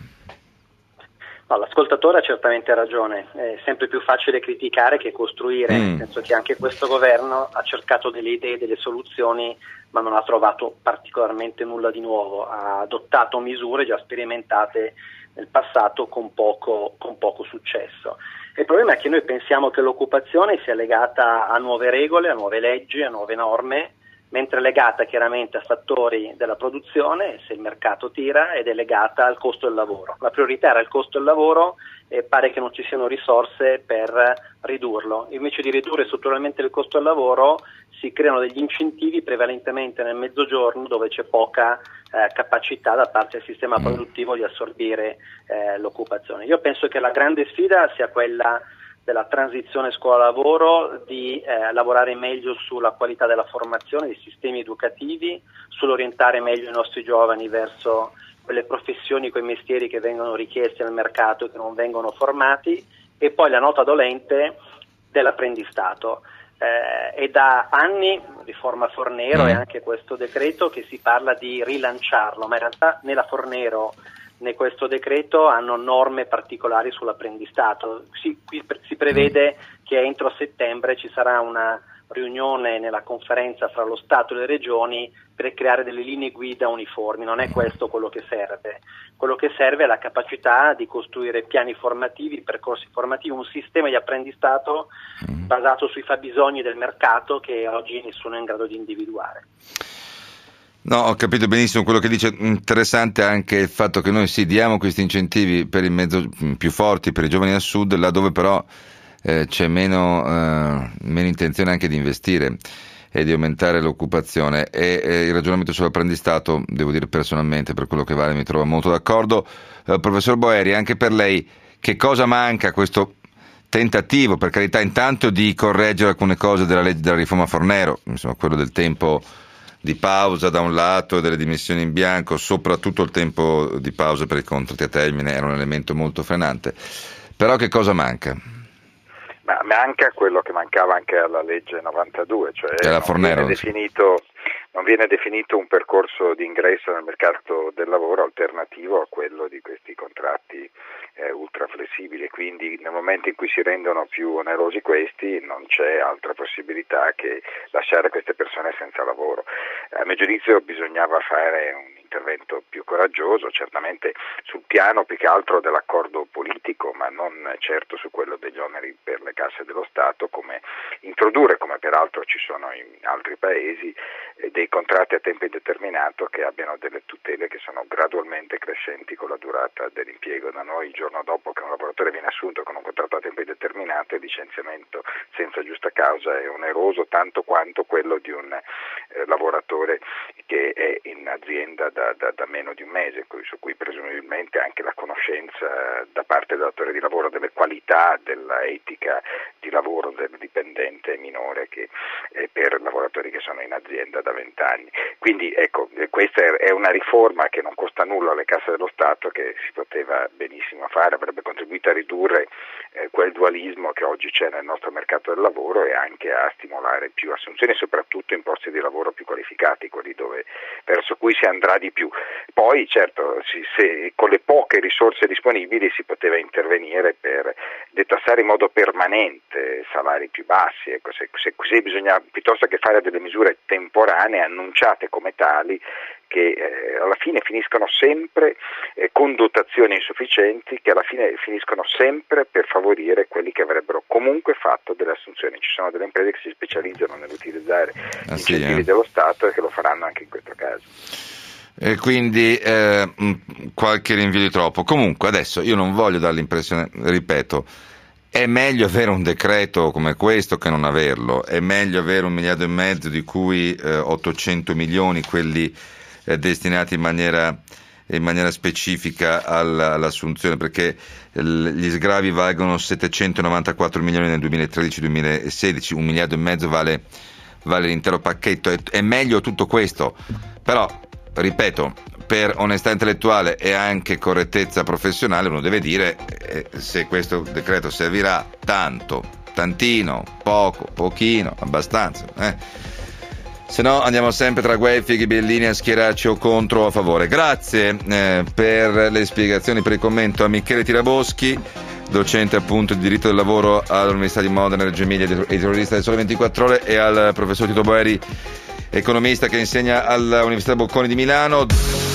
No, l'ascoltatore ha certamente ragione, è sempre più facile criticare che costruire, mm. nel senso che anche questo governo ha cercato delle idee, delle soluzioni, ma non ha trovato particolarmente nulla di nuovo, ha adottato misure già sperimentate nel passato con poco, con poco successo. Il problema è che noi pensiamo che l'occupazione sia legata a nuove regole, a nuove leggi, a nuove norme, mentre è legata chiaramente a fattori della produzione, se il mercato tira, ed è legata al costo del lavoro. La priorità era il costo del lavoro e pare che non ci siano risorse per ridurlo. Invece di ridurre strutturalmente il costo del lavoro si creano degli incentivi prevalentemente nel mezzogiorno, dove c'è poca eh, capacità da parte del sistema produttivo di assorbire eh, l'occupazione. Io penso che la grande sfida sia quella della transizione scuola-lavoro, di eh, lavorare meglio sulla qualità della formazione, dei sistemi educativi, sull'orientare meglio i nostri giovani verso quelle professioni, quei mestieri che vengono richiesti al mercato e che non vengono formati, e poi la nota dolente dell'apprendistato. Eh, è da anni, riforma Fornero, mm. e anche questo decreto, che si parla di rilanciarlo, ma in realtà né la Fornero né questo decreto hanno norme particolari sull'apprendistato. Si, qui si prevede che entro settembre ci sarà una riunione nella conferenza fra lo Stato e le regioni per creare delle linee guida uniformi. Non è questo quello che serve. Quello che serve è la capacità di costruire piani formativi, percorsi formativi, un sistema di apprendistato basato sui fabbisogni del mercato che oggi nessuno è in grado di individuare. No, ho capito benissimo quello che dice. Interessante anche il fatto che noi sì diamo questi incentivi per il mezzo più forti per i giovani al sud, laddove però eh, c'è meno, eh, meno intenzione anche di investire e di aumentare l'occupazione, e eh, il ragionamento sull'apprendistato, devo dire personalmente, per quello che vale, mi trovo molto d'accordo. Eh, professor Boeri, anche per lei che cosa manca a questo tentativo, per carità, intanto di correggere alcune cose della legge della riforma Fornero, insomma quello del tempo di pausa da un lato e delle dimissioni in bianco, soprattutto il tempo di pausa per i contratti a termine era un elemento molto frenante. Però che cosa manca? Ma manca quello che mancava anche alla legge novantadue, cioè non Fornero, viene definito, non viene definito un percorso di ingresso nel mercato del lavoro alternativo a quello di questi contratti eh, ultra flessibili, e quindi nel momento in cui si rendono più onerosi questi non c'è altra possibilità che lasciare queste persone senza lavoro. A mio giudizio bisognava fare un intervento più coraggioso, certamente sul piano più che altro dell'accordo politico, ma non certo su quello degli oneri per le casse dello Stato, come introdurre, come peraltro ci sono in altri paesi, eh, dei contratti a tempo indeterminato che abbiano delle tutele che sono gradualmente crescenti con la durata dell'impiego. Da noi il giorno dopo che un lavoratore viene assunto con un contratto a tempo indeterminato, il licenziamento senza giusta causa è oneroso tanto quanto quello di un eh, lavoratore che è in azienda da, da, da meno di un mese, su cui presumibilmente anche la conoscenza da parte del datore di lavoro delle qualità, della etica di lavoro del dipendente è minore che eh, per lavoratori che sono in azienda da vent'anni. Quindi ecco, questa è una riforma che non costa nulla alle casse dello Stato, che si poteva benissimo fare, avrebbe contribuito a ridurre eh, quel dualismo che oggi c'è nel nostro mercato del lavoro e anche a stimolare più assunzioni, soprattutto in posti di lavoro più qualificati, quelli dove, verso cui si andrà di più. Poi certo, si, se, con le poche risorse disponibili si poteva intervenire per detassare in modo permanente salari più bassi, ecco, se, se, se bisogna, piuttosto che fare delle misure temporanee annunciate come tali, che eh, alla fine finiscono sempre eh, con dotazioni insufficienti, che alla fine finiscono sempre per favorire quelli che avrebbero comunque fatto delle assunzioni. Ci sono delle imprese che si specializzano nell'utilizzare ah, incentivi sì, eh. dello Stato e che lo faranno anche in questo caso. E quindi eh, qualche rinvio di troppo. Comunque adesso io non voglio dare l'impressione, ripeto, è meglio avere un decreto come questo che non averlo, è meglio avere un miliardo e mezzo di cui eh, ottocento milioni quelli eh, destinati in maniera, in maniera specifica alla, all'assunzione, perché l- gli sgravi valgono settecentonovantaquattro milioni nel duemilatredici duemilasedici, un miliardo e mezzo vale, vale l'intero pacchetto, è, è meglio tutto questo, però ripeto, per onestà intellettuale e anche correttezza professionale uno deve dire eh, se questo decreto servirà tanto, tantino, poco, pochino, abbastanza, eh. Se no andiamo sempre tra guelfi e ghibellini a schierarci o contro o a favore. Grazie eh, per le spiegazioni, per il commento a Michele Tiraboschi, docente appunto di diritto del lavoro all'Università di Modena, Reggio Emilia, editorialista del Sole ventiquattro Ore, e al professor Tito Boeri, economista che insegna all'Università Bocconi di Milano.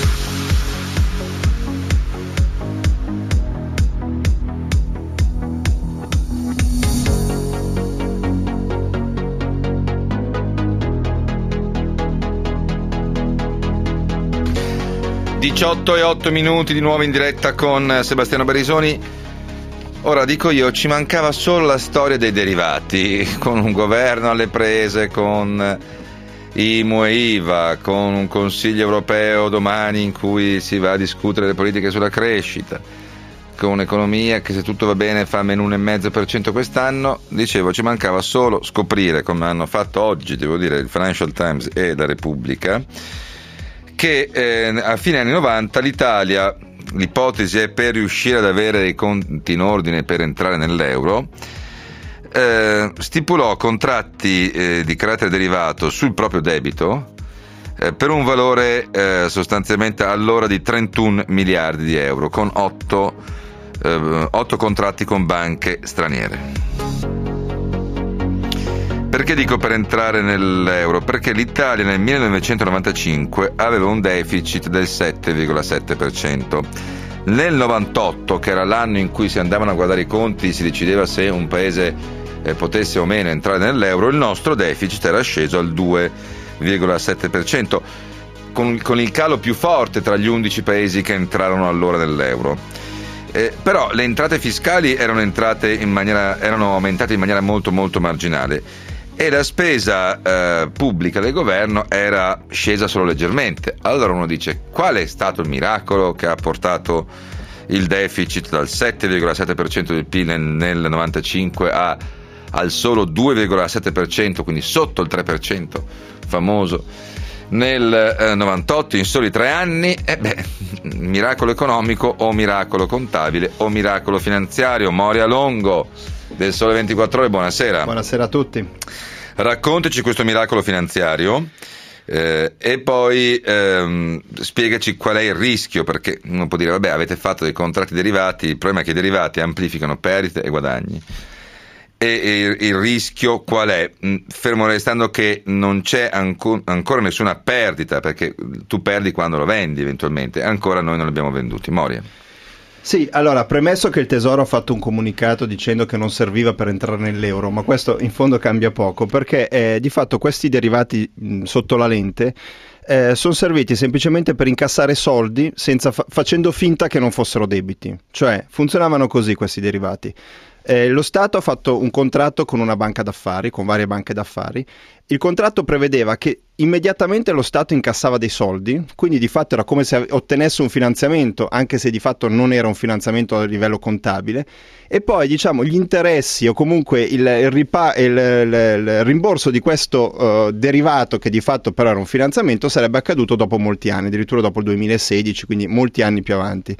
diciotto e otto minuti di nuovo in diretta con Sebastiano Barisoni. Ora dico io, ci mancava solo la storia dei derivati, con un governo alle prese, con I M U e I V A, con un Consiglio europeo domani in cui si va a discutere le politiche sulla crescita, con un'economia che se tutto va bene fa meno uno virgola cinque per cento quest'anno. Dicevo, ci mancava solo scoprire, come hanno fatto oggi, devo dire, il Financial Times e la Repubblica, che eh, a fine anni novanta l'Italia, l'ipotesi è per riuscire ad avere i conti in ordine per entrare nell'euro, eh, stipulò contratti eh, di carattere derivato sul proprio debito eh, per un valore eh, sostanzialmente allora di trentuno miliardi di euro, con otto, eh, otto contratti con banche straniere. Perché dico per entrare nell'euro? Perché l'Italia nel millenovecentonovantacinque aveva un deficit del sette virgola sette per cento. Nel novantotto, che era l'anno in cui si andavano a guardare i conti, si decideva se un paese eh, potesse o meno entrare nell'euro, il nostro deficit era sceso al due virgola sette per cento, con, con il calo più forte tra gli undici paesi che entrarono allora nell'euro. Eh, però le entrate fiscali erano entrate in maniera, erano aumentate in maniera molto molto marginale, e la spesa eh, pubblica del governo era scesa solo leggermente. Allora uno dice, qual è stato il miracolo che ha portato il deficit dal sette virgola sette per cento del P I L nel, nel novantacinque a, al solo due virgola sette per cento, quindi sotto il tre per cento famoso, nel eh, novantotto, in soli tre anni? Eh beh, miracolo economico o miracolo contabile o miracolo finanziario. Moria Longo del Sole ventiquattro Ore, buonasera. Buonasera a tutti. Raccontaci questo miracolo finanziario Eh, e poi ehm, spiegaci qual è il rischio, perché uno può dire vabbè, avete fatto dei contratti derivati, il problema è che i derivati amplificano perdite e guadagni. E, e il, il rischio qual è? Fermo restando che non c'è anco, ancora nessuna perdita, perché tu perdi quando lo vendi eventualmente, ancora noi non li abbiamo venduti. Moria. Sì, allora, premesso che il Tesoro ha fatto un comunicato dicendo che non serviva per entrare nell'euro, ma questo in fondo cambia poco, perché eh, di fatto questi derivati mh, sotto la lente eh, sono serviti semplicemente per incassare soldi senza fa- facendo finta che non fossero debiti. Cioè, funzionavano così questi derivati. Eh, lo Stato ha fatto un contratto con una banca d'affari, con varie banche d'affari. Il contratto prevedeva che immediatamente lo Stato incassava dei soldi, quindi di fatto era come se ottenesse un finanziamento, anche se di fatto non era un finanziamento a livello contabile, e poi diciamo gli interessi o comunque il, il, ripa- il, il, il rimborso di questo uh, derivato, che di fatto però era un finanziamento, sarebbe accaduto dopo molti anni, addirittura dopo il duemilasedici, quindi molti anni più avanti.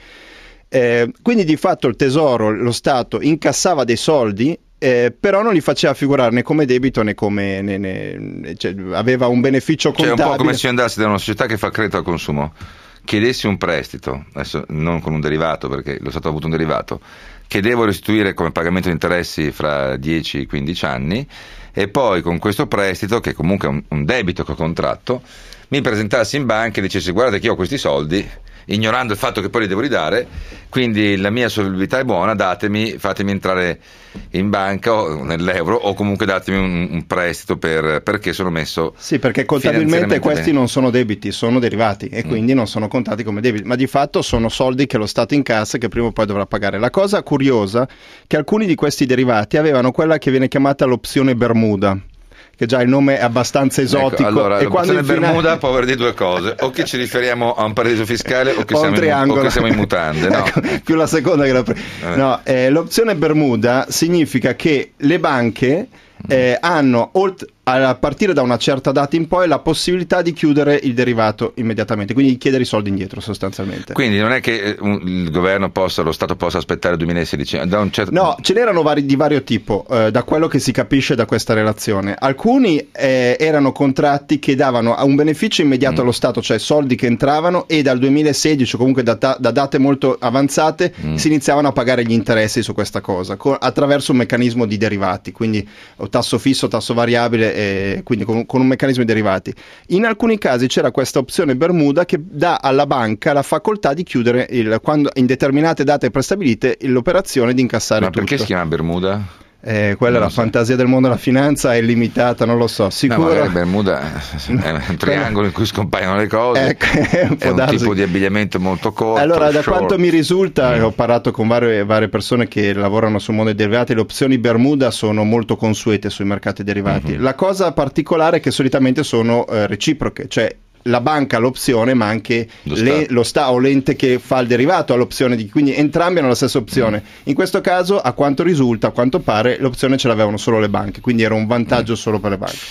Eh, quindi di fatto il Tesoro, lo Stato, incassava dei soldi, eh, però non li faceva figurare né come debito né come né, né, cioè, aveva un beneficio contabile. Cioè un po' come se andassi da una società che fa credito al consumo, chiedessi un prestito, adesso non con un derivato perché lo Stato ha avuto un derivato, che devo restituire come pagamento di interessi fra dieci quindici anni, e poi con questo prestito, che comunque è un, un debito che ho contratto, mi presentassi in banca e dicessi guardate che io ho questi soldi, ignorando il fatto che poi li devo ridare, quindi la mia solvibilità è buona, datemi, fatemi entrare in banca o nell'euro, o comunque datemi un, un prestito per, perché sono messo. Sì, perché contabilmente questi bene. Non sono debiti, sono derivati e mm. quindi non sono contati come debiti, ma di fatto sono soldi che lo Stato incassa e che prima o poi dovrà pagare. La cosa curiosa è che alcuni di questi derivati avevano quella che viene chiamata l'opzione Bermuda, che già il nome è abbastanza esotico. Ecco, allora, e l'opzione quando Bermuda finale... può avere di due cose: o che ci riferiamo a un paradiso fiscale o che, o siamo, in, o che siamo in mutande. No? Ecco, più la seconda che la prima. Eh. No, eh, l'opzione Bermuda significa che le banche eh, hanno, olt- a partire da una certa data in poi, la possibilità di chiudere il derivato immediatamente, quindi di chiedere i soldi indietro sostanzialmente. Quindi non è che un, il governo possa, lo Stato possa aspettare il duemilasedici da un certo... No, ce n'erano vari, di vario tipo, eh, da quello che si capisce da questa relazione. Alcuni eh, erano contratti che davano un beneficio immediato mm. allo Stato, cioè soldi che entravano, e dal duemilasedici, comunque da, ta- da date molto avanzate, mm. si iniziavano a pagare gli interessi su questa cosa, co- attraverso un meccanismo di derivati, quindi tasso fisso, tasso variabile, e quindi con, con un meccanismo di derivati. In alcuni casi c'era questa opzione Bermuda che dà alla banca la facoltà di chiudere il, quando, in determinate date prestabilite, l'operazione di incassare Ma tutto. Ma perché si chiama Bermuda? Eh, quella è la so. fantasia del mondo della finanza, è limitata, non lo so. Sicuro. No, magari Bermuda è un triangolo in cui scompaiono le cose, ecco, è un, è un tipo di abbigliamento molto corto. Allora, da short. quanto mi risulta, mm. ho parlato con varie, varie persone che lavorano sul mondo dei derivati, le opzioni Bermuda sono molto consuete sui mercati derivati. Mm-hmm. La cosa particolare è che solitamente sono eh, reciproche, cioè la banca ha l'opzione, ma anche lo, le, lo Stato o l'ente che fa il derivato ha l'opzione, di, quindi entrambi hanno la stessa opzione. Mm. In questo caso, a quanto risulta, a quanto pare, l'opzione ce l'avevano solo le banche, quindi era un vantaggio mm. solo per le banche.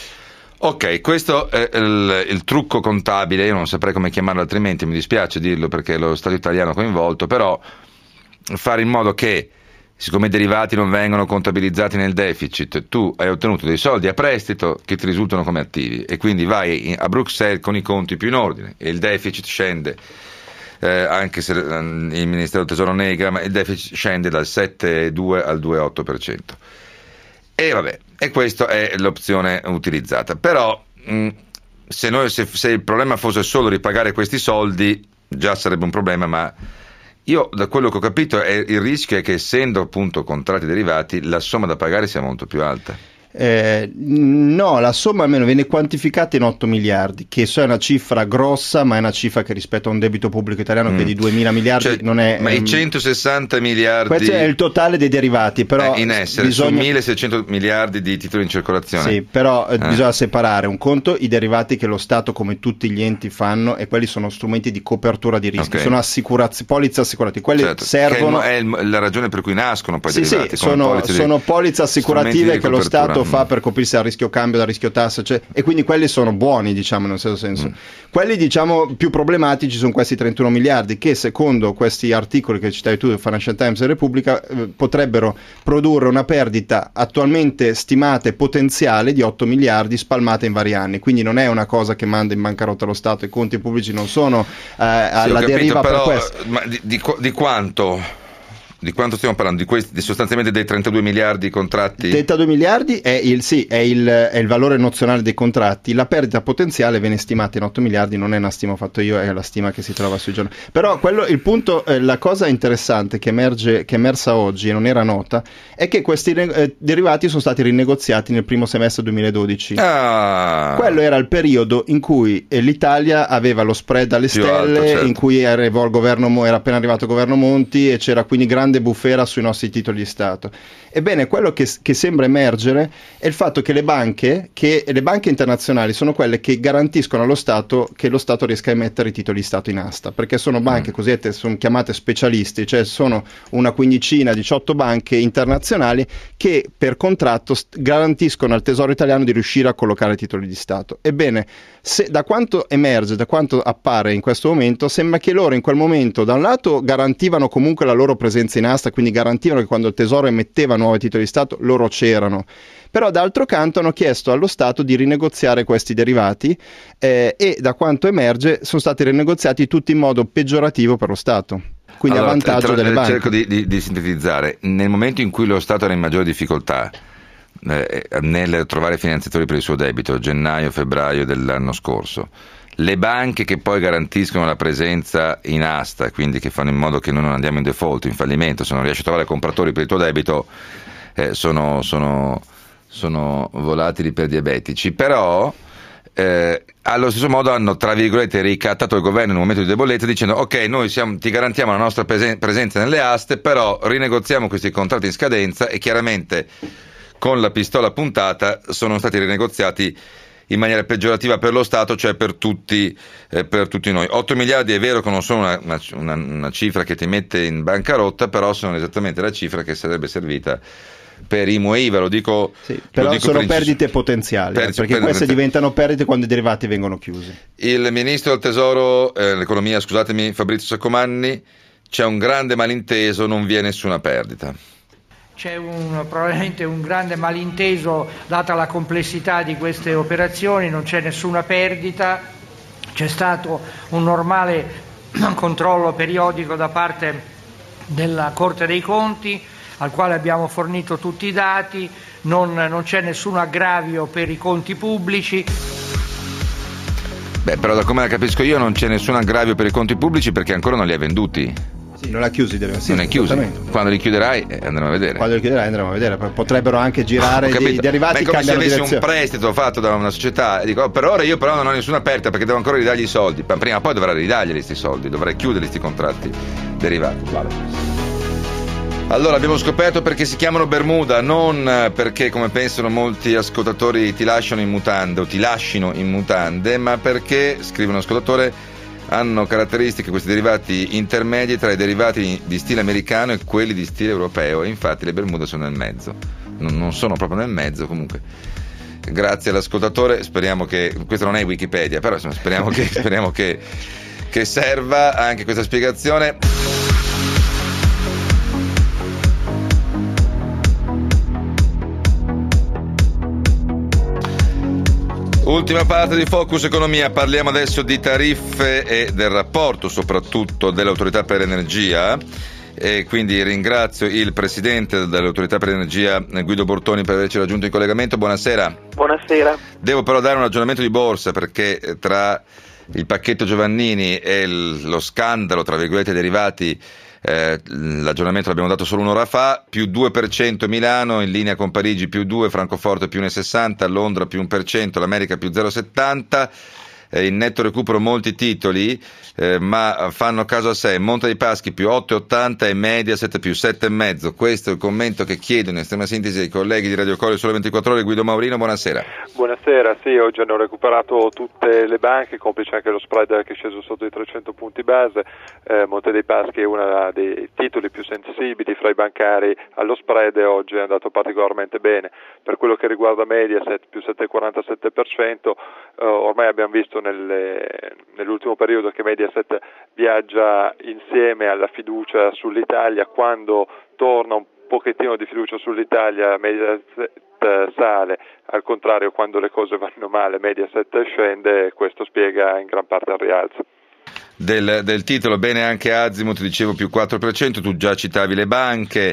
Ok, questo è il, il trucco contabile, io non saprei come chiamarlo altrimenti, mi dispiace dirlo perché è lo Stato italiano coinvolto, però fare in modo che, siccome i derivati non vengono contabilizzati nel deficit, tu hai ottenuto dei soldi a prestito che ti risultano come attivi e quindi vai a Bruxelles con i conti più in ordine e il deficit scende, eh, anche se il Ministero del Tesoro nega, ma il deficit scende dal sette virgola due al due virgola otto per cento. E vabbè, e questa è l'opzione utilizzata. Però mh, se, noi, se, se il problema fosse solo ripagare questi soldi, già sarebbe un problema, ma io da quello che ho capito è il rischio è che, essendo appunto contratti derivati, la somma da pagare sia molto più alta. Eh, no, la somma almeno viene quantificata in otto miliardi, che so è una cifra grossa, ma è una cifra che rispetto a un debito pubblico italiano mm. che è di duemila miliardi, cioè, non è... Ma ehm, i centosessanta miliardi... Questo è il totale dei derivati, però... in essere, bisogna... su milleseicento miliardi di titoli in circolazione. Sì, però eh. bisogna separare un conto i derivati che lo Stato, come tutti gli enti, fanno, e quelli sono strumenti di copertura di rischi, okay. sono assicuraz- polizze assicurative, quelli certo. servono... Che è il, la ragione per cui nascono poi i sì, derivati. Sì, sono, polizze sono di... polizze assicurative che lo Stato Stato fa per coprirsi dal rischio cambio, dal rischio tasse, cioè, e quindi quelli sono buoni, diciamo, in un certo senso. Mm. Quelli, diciamo, più problematici sono questi trentuno miliardi che, secondo questi articoli che citavi tu, Financial Times e Repubblica, eh, potrebbero produrre una perdita attualmente stimata e potenziale di otto miliardi spalmata in vari anni, quindi non è una cosa che manda in bancarotta lo Stato, i conti pubblici non sono eh, alla sì, deriva, capito, per però, questo. Ma di, di, di quanto? Di quanto stiamo parlando? Di questi, di sostanzialmente dei trentadue miliardi contratti? trentadue miliardi è il, sì, è il, è il valore nozionale dei contratti. La perdita potenziale viene stimata in otto miliardi, non è una stima fatta io, è la stima che si trova sui giornali. Però quello, il punto, eh, la cosa interessante che emerge, che è emersa oggi e non era nota, è che questi eh, derivati sono stati rinegoziati nel primo semestre duemiladodici. Ah. Quello era il periodo in cui eh, l'Italia aveva lo spread alle Più stelle, alto, certo. in cui era, il governo, era appena arrivato il governo Monti e c'era quindi grande bufera sui nostri titoli di Stato. Ebbene, quello che, che sembra emergere è il fatto che le banche, che le banche internazionali sono quelle che garantiscono allo Stato che lo Stato riesca a emettere i titoli di Stato in asta, perché sono banche mm. cosiddette, sono chiamate specialisti, cioè sono una quindicina, diciotto banche internazionali che per contratto st- garantiscono al Tesoro italiano di riuscire a collocare titoli di Stato. Ebbene, se, da quanto emerge, da quanto appare in questo momento, sembra che loro in quel momento da un lato garantivano comunque la loro presenza in asta, quindi garantivano che quando il Tesoro emetteva nuovi titoli di Stato loro c'erano, però d'altro canto hanno chiesto allo Stato di rinegoziare questi derivati eh, e da quanto emerge sono stati rinegoziati tutti in modo peggiorativo per lo Stato, quindi allora, a vantaggio tra, delle banche. Cerco di, di, di sintetizzare. Nel momento in cui lo Stato era in maggiore difficoltà eh, nel trovare finanziatori per il suo debito, gennaio, febbraio dell'anno scorso, le banche che poi garantiscono la presenza in asta, quindi che fanno in modo che noi non andiamo in default, in fallimento, se non riesci a trovare compratori per il tuo debito, eh, sono, sono, sono volatili per diabetici. Però eh, allo stesso modo hanno, tra virgolette, ricattato il governo in un momento di debolezza dicendo ok, noi siamo, ti garantiamo la nostra presen- presenza nelle aste, però rinegoziamo questi contratti in scadenza, e chiaramente con la pistola puntata sono stati rinegoziati in maniera peggiorativa per lo Stato, cioè per tutti, eh, per tutti noi. otto miliardi è vero che non sono una, una, una cifra che ti mette in bancarotta, però sono esattamente la cifra che sarebbe servita per I M U e I V A, lo dico. Sì, però lo dico sono per perdite potenziali, per, eh, perché per, queste per, diventano perdite quando i derivati vengono chiusi. Il ministro del Tesoro, eh, l'economia, scusatemi, Fabrizio Saccomanni, c'è un grande malinteso, non vi è nessuna perdita. C'è un, probabilmente un grande malinteso data la complessità di queste operazioni, non c'è nessuna perdita, c'è stato un normale controllo periodico da parte della Corte dei Conti al quale abbiamo fornito tutti i dati, non, non c'è nessun aggravio per i conti pubblici. Beh, però da come la capisco io non c'è nessun aggravio per i conti pubblici perché ancora non li hai venduti. Sì, non l'ha chiusi, deve, sì, non è chiusi. Quando li chiuderai eh, andremo a vedere. Quando li chiuderai andremo a vedere. Potrebbero anche girare i derivati. Ma è come se avessi direzione. un prestito fatto da una società e dico oh, per ora io però non ho nessuna aperta perché devo ancora ridargli i soldi. Ma prima o poi dovrai ridargli questi soldi, dovrai chiudere questi contratti derivati. Vale. Allora abbiamo scoperto perché si chiamano Bermuda, non perché come pensano molti ascoltatori ti lasciano in mutande o ti lascino in mutande, ma perché, scrive un ascoltatore, hanno caratteristiche questi derivati intermedie tra i derivati di stile americano e quelli di stile europeo, e infatti le Bermuda sono nel mezzo, non, non sono proprio nel mezzo. Comunque grazie all'ascoltatore, speriamo che, questo non è Wikipedia, però insomma, speriamo che, speriamo che, che serva anche questa spiegazione. Ultima parte di Focus Economia, parliamo adesso di tariffe e del rapporto soprattutto dell'Autorità per l'Energia, e quindi ringrazio il Presidente dell'Autorità per l'Energia Guido Bortoni per averci raggiunto in collegamento. Buonasera. Buonasera. Devo però dare un aggiornamento di borsa perché tra il pacchetto Giovannini e il, lo scandalo tra virgolette derivati, Eh, l'aggiornamento l'abbiamo dato solo un'ora fa, più due per cento Milano in linea con Parigi, più due, Francoforte più uno virgola sessanta, Londra più uno per cento, l'America più zero virgola settanta. eh, in netto recupero molti titoli, eh, ma fanno caso a sé. Monte dei Paschi più otto virgola ottanta e Mediaset più sette virgola cinque. Questo è il commento che chiedo in estrema sintesi ai colleghi di Radio Coro Sole ventiquattro Ore. Guido Maurino, buonasera. Buonasera, sì, oggi hanno recuperato tutte le banche, complice anche lo spread che è sceso sotto i trecento punti base. eh, Monte dei Paschi è uno dei titoli più sensibili fra i bancari allo spread e oggi è andato particolarmente bene. Per quello che riguarda Mediaset più sette virgola quarantasette per cento, eh, ormai abbiamo visto nelle, nell'ultimo periodo che Mediaset viaggia insieme alla fiducia sull'Italia. Quando torna un pochettino di fiducia sull'Italia Mediaset sale, al contrario quando le cose vanno male Mediaset scende, e questo spiega in gran parte il rialzo. Del, del titolo, bene anche Azimut, dicevo più quattro per cento, tu già citavi le banche.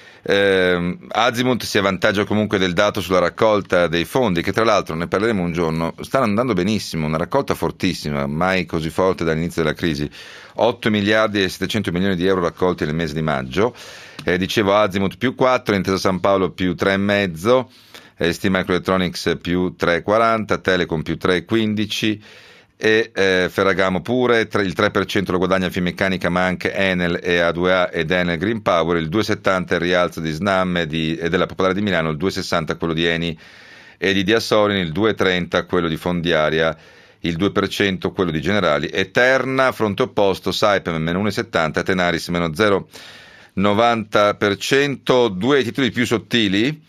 Eh, Azimut si avvantaggia comunque del dato sulla raccolta dei fondi, che tra l'altro, ne parleremo un giorno, stanno andando benissimo, una raccolta fortissima, mai così forte dall'inizio della crisi, otto miliardi e settecento milioni di euro raccolti nel mese di maggio. Eh, dicevo Azimut più quattro, Intesa San Paolo più tre virgola cinque, eh, Steam Microelectronics più tre virgola quaranta, Telecom più tre virgola quindici e eh, Ferragamo pure, tre, il tre per cento lo guadagna Finmeccanica, ma anche Enel e A due A ed Enel Green Power, il due virgola settanta il rialzo di Snam e, di, e della Popolare di Milano, il due virgola sessanta quello di Eni e di Diasorin, il due virgola trenta quello di Fondiaria, il due per cento quello di Generali e Terna, fronte opposto Saipem meno uno virgola settanta, Tenaris meno zero virgola novanta per cento, due titoli più sottili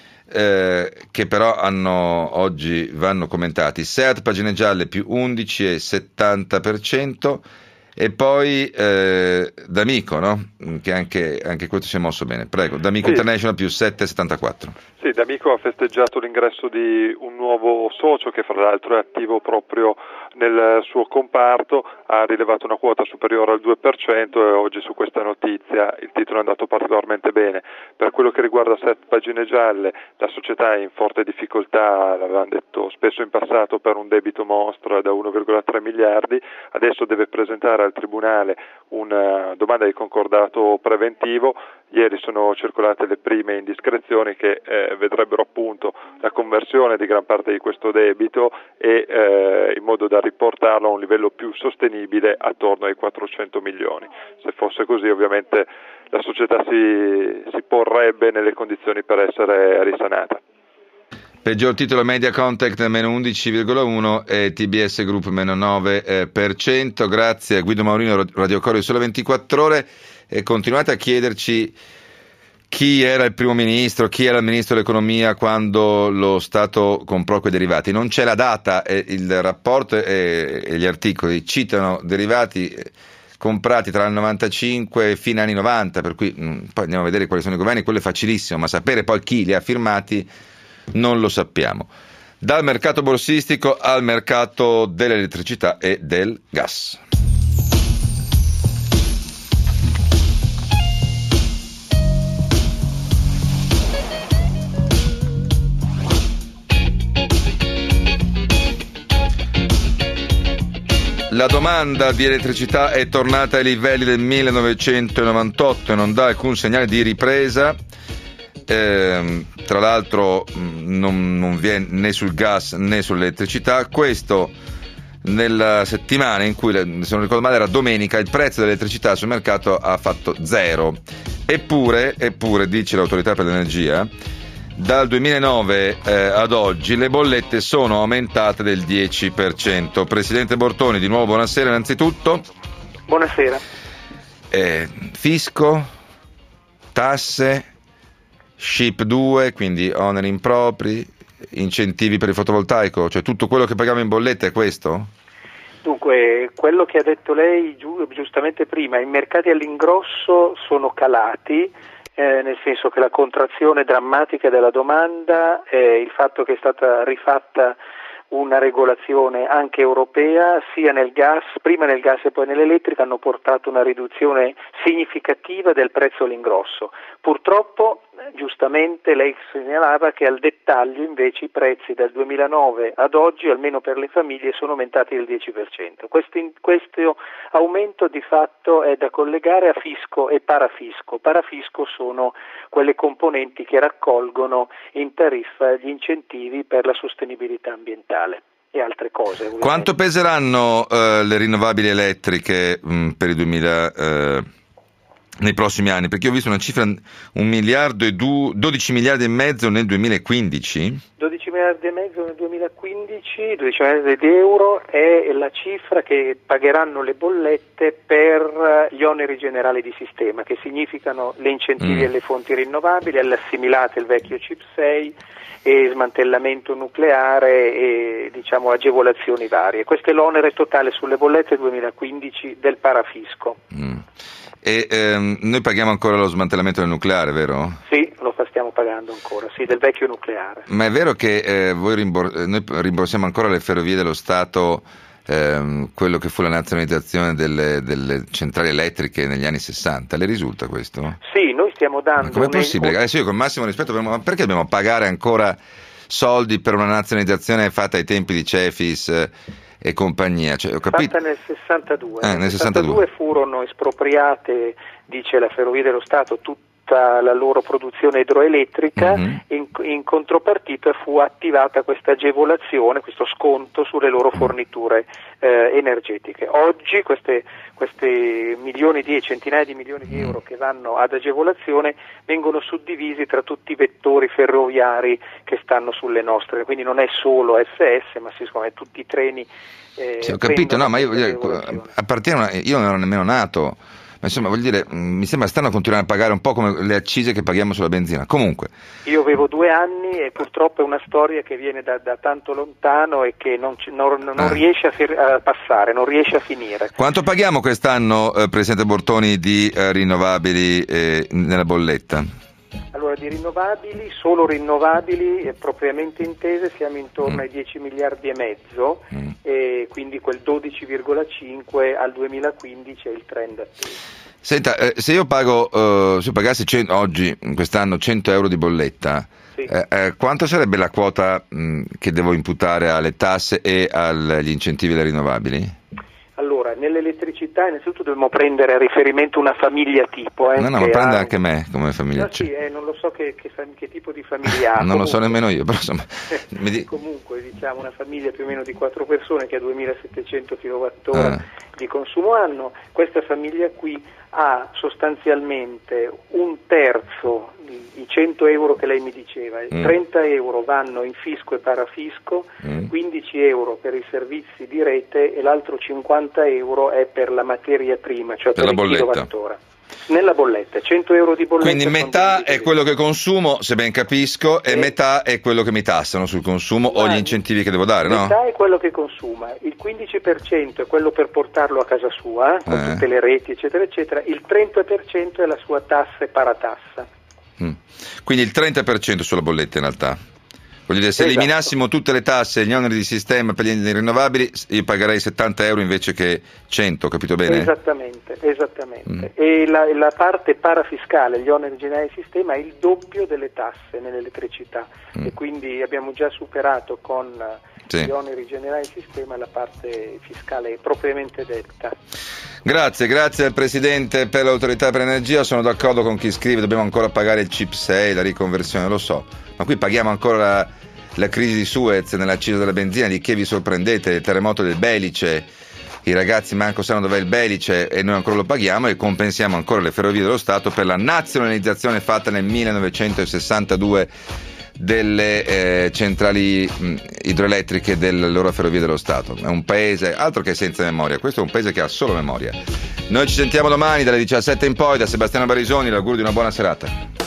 eh, che però hanno oggi vanno commentati. Seat pagine gialle più undici virgola settanta per cento e poi eh, D'Amico, no? Che anche, anche questo si è mosso bene. Prego, D'Amico sì. International più sette virgola settantaquattro. Sì, D'Amico ha festeggiato l'ingresso di un nuovo socio che fra l'altro è attivo proprio nel suo comparto, ha rilevato una quota superiore al due per cento e oggi su questa notizia il titolo è andato particolarmente bene. Per quello che riguarda Sette Pagine Gialle, la società è in forte difficoltà, l'avevamo detto spesso in passato, per un debito mostro da uno virgola tre miliardi, adesso deve presentare al Tribunale una domanda di concordato preventivo. Ieri sono circolate le prime indiscrezioni che eh, vedrebbero appunto la conversione di gran parte di questo debito e eh, in modo da riportarlo a un livello più sostenibile attorno ai quattrocento milioni. Se fosse così ovviamente la società si, si porrebbe nelle condizioni per essere risanata. Peggior titolo Media Contact meno undici virgola uno e T B S Group meno nove per cento. Grazie a Guido Maurino, Radio Coro Sole ventiquattro Ore. E continuate a chiederci chi era il primo ministro, chi era il ministro dell'economia quando lo Stato comprò quei derivati. Non c'è la data, e il rapporto e, e gli articoli citano derivati comprati tra il novantacinque e fine anni novanta, per cui mh, poi andiamo a vedere quali sono i governi, quello è facilissimo, ma sapere poi chi li ha firmati non lo sappiamo. Dal mercato borsistico al mercato dell'elettricità e del gas. La domanda di elettricità è tornata ai livelli del millenovecentonovantotto e non dà alcun segnale di ripresa. Eh, tra l'altro non, non viene né sul gas né sull'elettricità. Questo nella settimana in cui, se non ricordo male, era domenica, il prezzo dell'elettricità sul mercato ha fatto zero. Eppure, eppure dice l'autorità per l'energia, dal duemilanove eh, ad oggi le bollette sono aumentate del dieci per cento. Presidente Bortoni, di nuovo buonasera innanzitutto. Buonasera. Eh, fisco, tasse, S H I P due, quindi oneri impropri, incentivi per il fotovoltaico, cioè tutto quello che paghiamo in bolletta è questo? Dunque, quello che ha detto lei giu- giustamente prima, i mercati all'ingrosso sono calati, Eh, nel senso che la contrazione drammatica della domanda, eh, il fatto che è stata rifatta una regolazione anche europea sia nel gas, prima nel gas e poi nell'elettrica, hanno portato una riduzione significativa del prezzo all'ingrosso. Purtroppo, giustamente lei segnalava che al dettaglio invece i prezzi dal duemilanove ad oggi, almeno per le famiglie, sono aumentati del dieci per cento. Questo, questo aumento di fatto è da collegare a fisco e parafisco. Parafisco sono quelle componenti che raccolgono in tariffa gli incentivi per la sostenibilità ambientale. e altre cose. Ovviamente. Quanto peseranno uh, le rinnovabili elettriche mh, per i duemila uh, nei prossimi anni? Perché ho visto una cifra, un miliardo e du, dodici miliardi e mezzo nel duemilaquindici. dodici miliardi e mezzo nel duemilaquindici, dodici miliardi di euro è la cifra che pagheranno le bollette per gli oneri generali di sistema, che significano le incentivi Mm. alle fonti rinnovabili, alle assimilate il vecchio C I P sei e smantellamento nucleare e diciamo agevolazioni varie. Questo è l'onere totale sulle bollette duemilaquindici del parafisco. Mm. E ehm, noi paghiamo ancora lo smantellamento del nucleare, vero? Sì, lo stiamo pagando ancora, sì, del vecchio nucleare. Ma è vero che eh, voi rimbor- noi rimborsiamo ancora le ferrovie dello Stato ehm, quello che fu la nazionalizzazione delle, delle centrali elettriche negli anni sessanta? Le risulta questo? Sì, noi stiamo dando... Ma com'è un- possibile? Adesso io con massimo rispetto, per- ma perché dobbiamo pagare ancora soldi per una nazionalizzazione fatta ai tempi di Cefis eh, e compagnia? Cioè, ho capito... Fatta nel sessantadue. Eh, nel nel sessantadue. sessantadue furono espropriate, dice la Ferrovie dello Stato, tutta la loro produzione idroelettrica, Mhm. in, in contropartita fu attivata questa agevolazione, questo sconto sulle loro forniture eh, energetiche. Oggi queste, queste milioni di centinaia di milioni di euro che vanno ad agevolazione vengono suddivisi tra tutti i vettori ferroviari che stanno sulle nostre, quindi non è solo F S, ma siccome tutti i treni eh, Sì, ho capito, prendono no, ma io, questa io agevolazione. appartiene a una- io non ero nemmeno nato, ma insomma voglio dire, mh, mi sembra strano continuare a pagare un po' come le accise che paghiamo sulla benzina. Comunque, Io avevo due anni e purtroppo è una storia che viene da, da tanto lontano e che non, ci- non- non Ah. riesce a, fer- a passare, non riesce a finire. quanto paghiamo quest'anno, eh, Presidente Bortoni, di eh, rinnovabili eh, nella bolletta? Allora, di rinnovabili, solo rinnovabili e propriamente intese siamo intorno Mm. ai dieci miliardi e mezzo Mm. e quindi quel dodici virgola cinque al duemilaquindici è il trend atteso. Senta, eh, se io pago, eh, se io pagassi cento oggi, quest'anno, cento euro di bolletta, Sì. eh, eh, quanto sarebbe la quota mh, che devo imputare alle tasse e agli incentivi alle rinnovabili? Allora, nell'elettricità innanzitutto dobbiamo prendere a riferimento una famiglia tipo. Eh, no, no, che ma prende ha- anche me come famiglia. No, sì, eh, non lo so che, che fam- che tipo di famiglia ha. non lo so comunque. nemmeno io, però insomma... mi di- Comunque diciamo una famiglia più o meno di quattro persone che ha duemilasettecento kilowattora Ah. di consumo anno, questa famiglia qui ha sostanzialmente un terzo, i cento euro che lei mi diceva, Mm. trenta euro vanno in fisco e parafisco, Mm. quindici euro per i servizi di rete e l'altro cinquanta euro è per la materia prima, cioè Per per, la il bolletta. kilowattora. Nella bolletta, cento euro di bolletta. Quindi sono metà dividiti. è quello che consumo, se ben capisco, e Sì. metà è quello che mi tassano sul consumo o Guardi, gli incentivi che devo dare, no? Metà è quello che consuma, il quindici per cento è quello per portarlo a casa sua, con Eh. tutte le reti, eccetera, eccetera, il trenta per cento è la sua tassa e paratassa. Mm. Quindi il trenta per cento sulla bolletta in realtà. Voglio dire, se Esatto. eliminassimo tutte le tasse e gli oneri di sistema per gli rinnovabili, io pagherei settanta euro invece che cento, capito bene? Esattamente, esattamente. Mm. E la, la parte parafiscale, gli oneri generali di sistema, è il doppio delle tasse nell'elettricità Mm. e quindi abbiamo già superato con Sì. gli oneri generali di sistema la parte fiscale propriamente detta. Grazie, grazie al Presidente per l'Autorità per l'Energia, sono d'accordo con chi scrive, dobbiamo ancora pagare il C I P sei, la riconversione, lo so, ma qui paghiamo ancora la, la crisi di Suez nell'accisa della benzina, di che vi sorprendete, il terremoto del Belice, i ragazzi manco sanno dov'è il Belice e noi ancora lo paghiamo e compensiamo ancora le ferrovie dello Stato per la nazionalizzazione fatta nel millenovecentosessantadue delle eh, centrali mh, idroelettriche delle loro ferrovie dello Stato. È un paese altro che senza memoria, questo è un paese che ha solo memoria. Noi ci sentiamo domani dalle diciassette in poi, da Sebastiano Barisoni, l'augurio di una buona serata.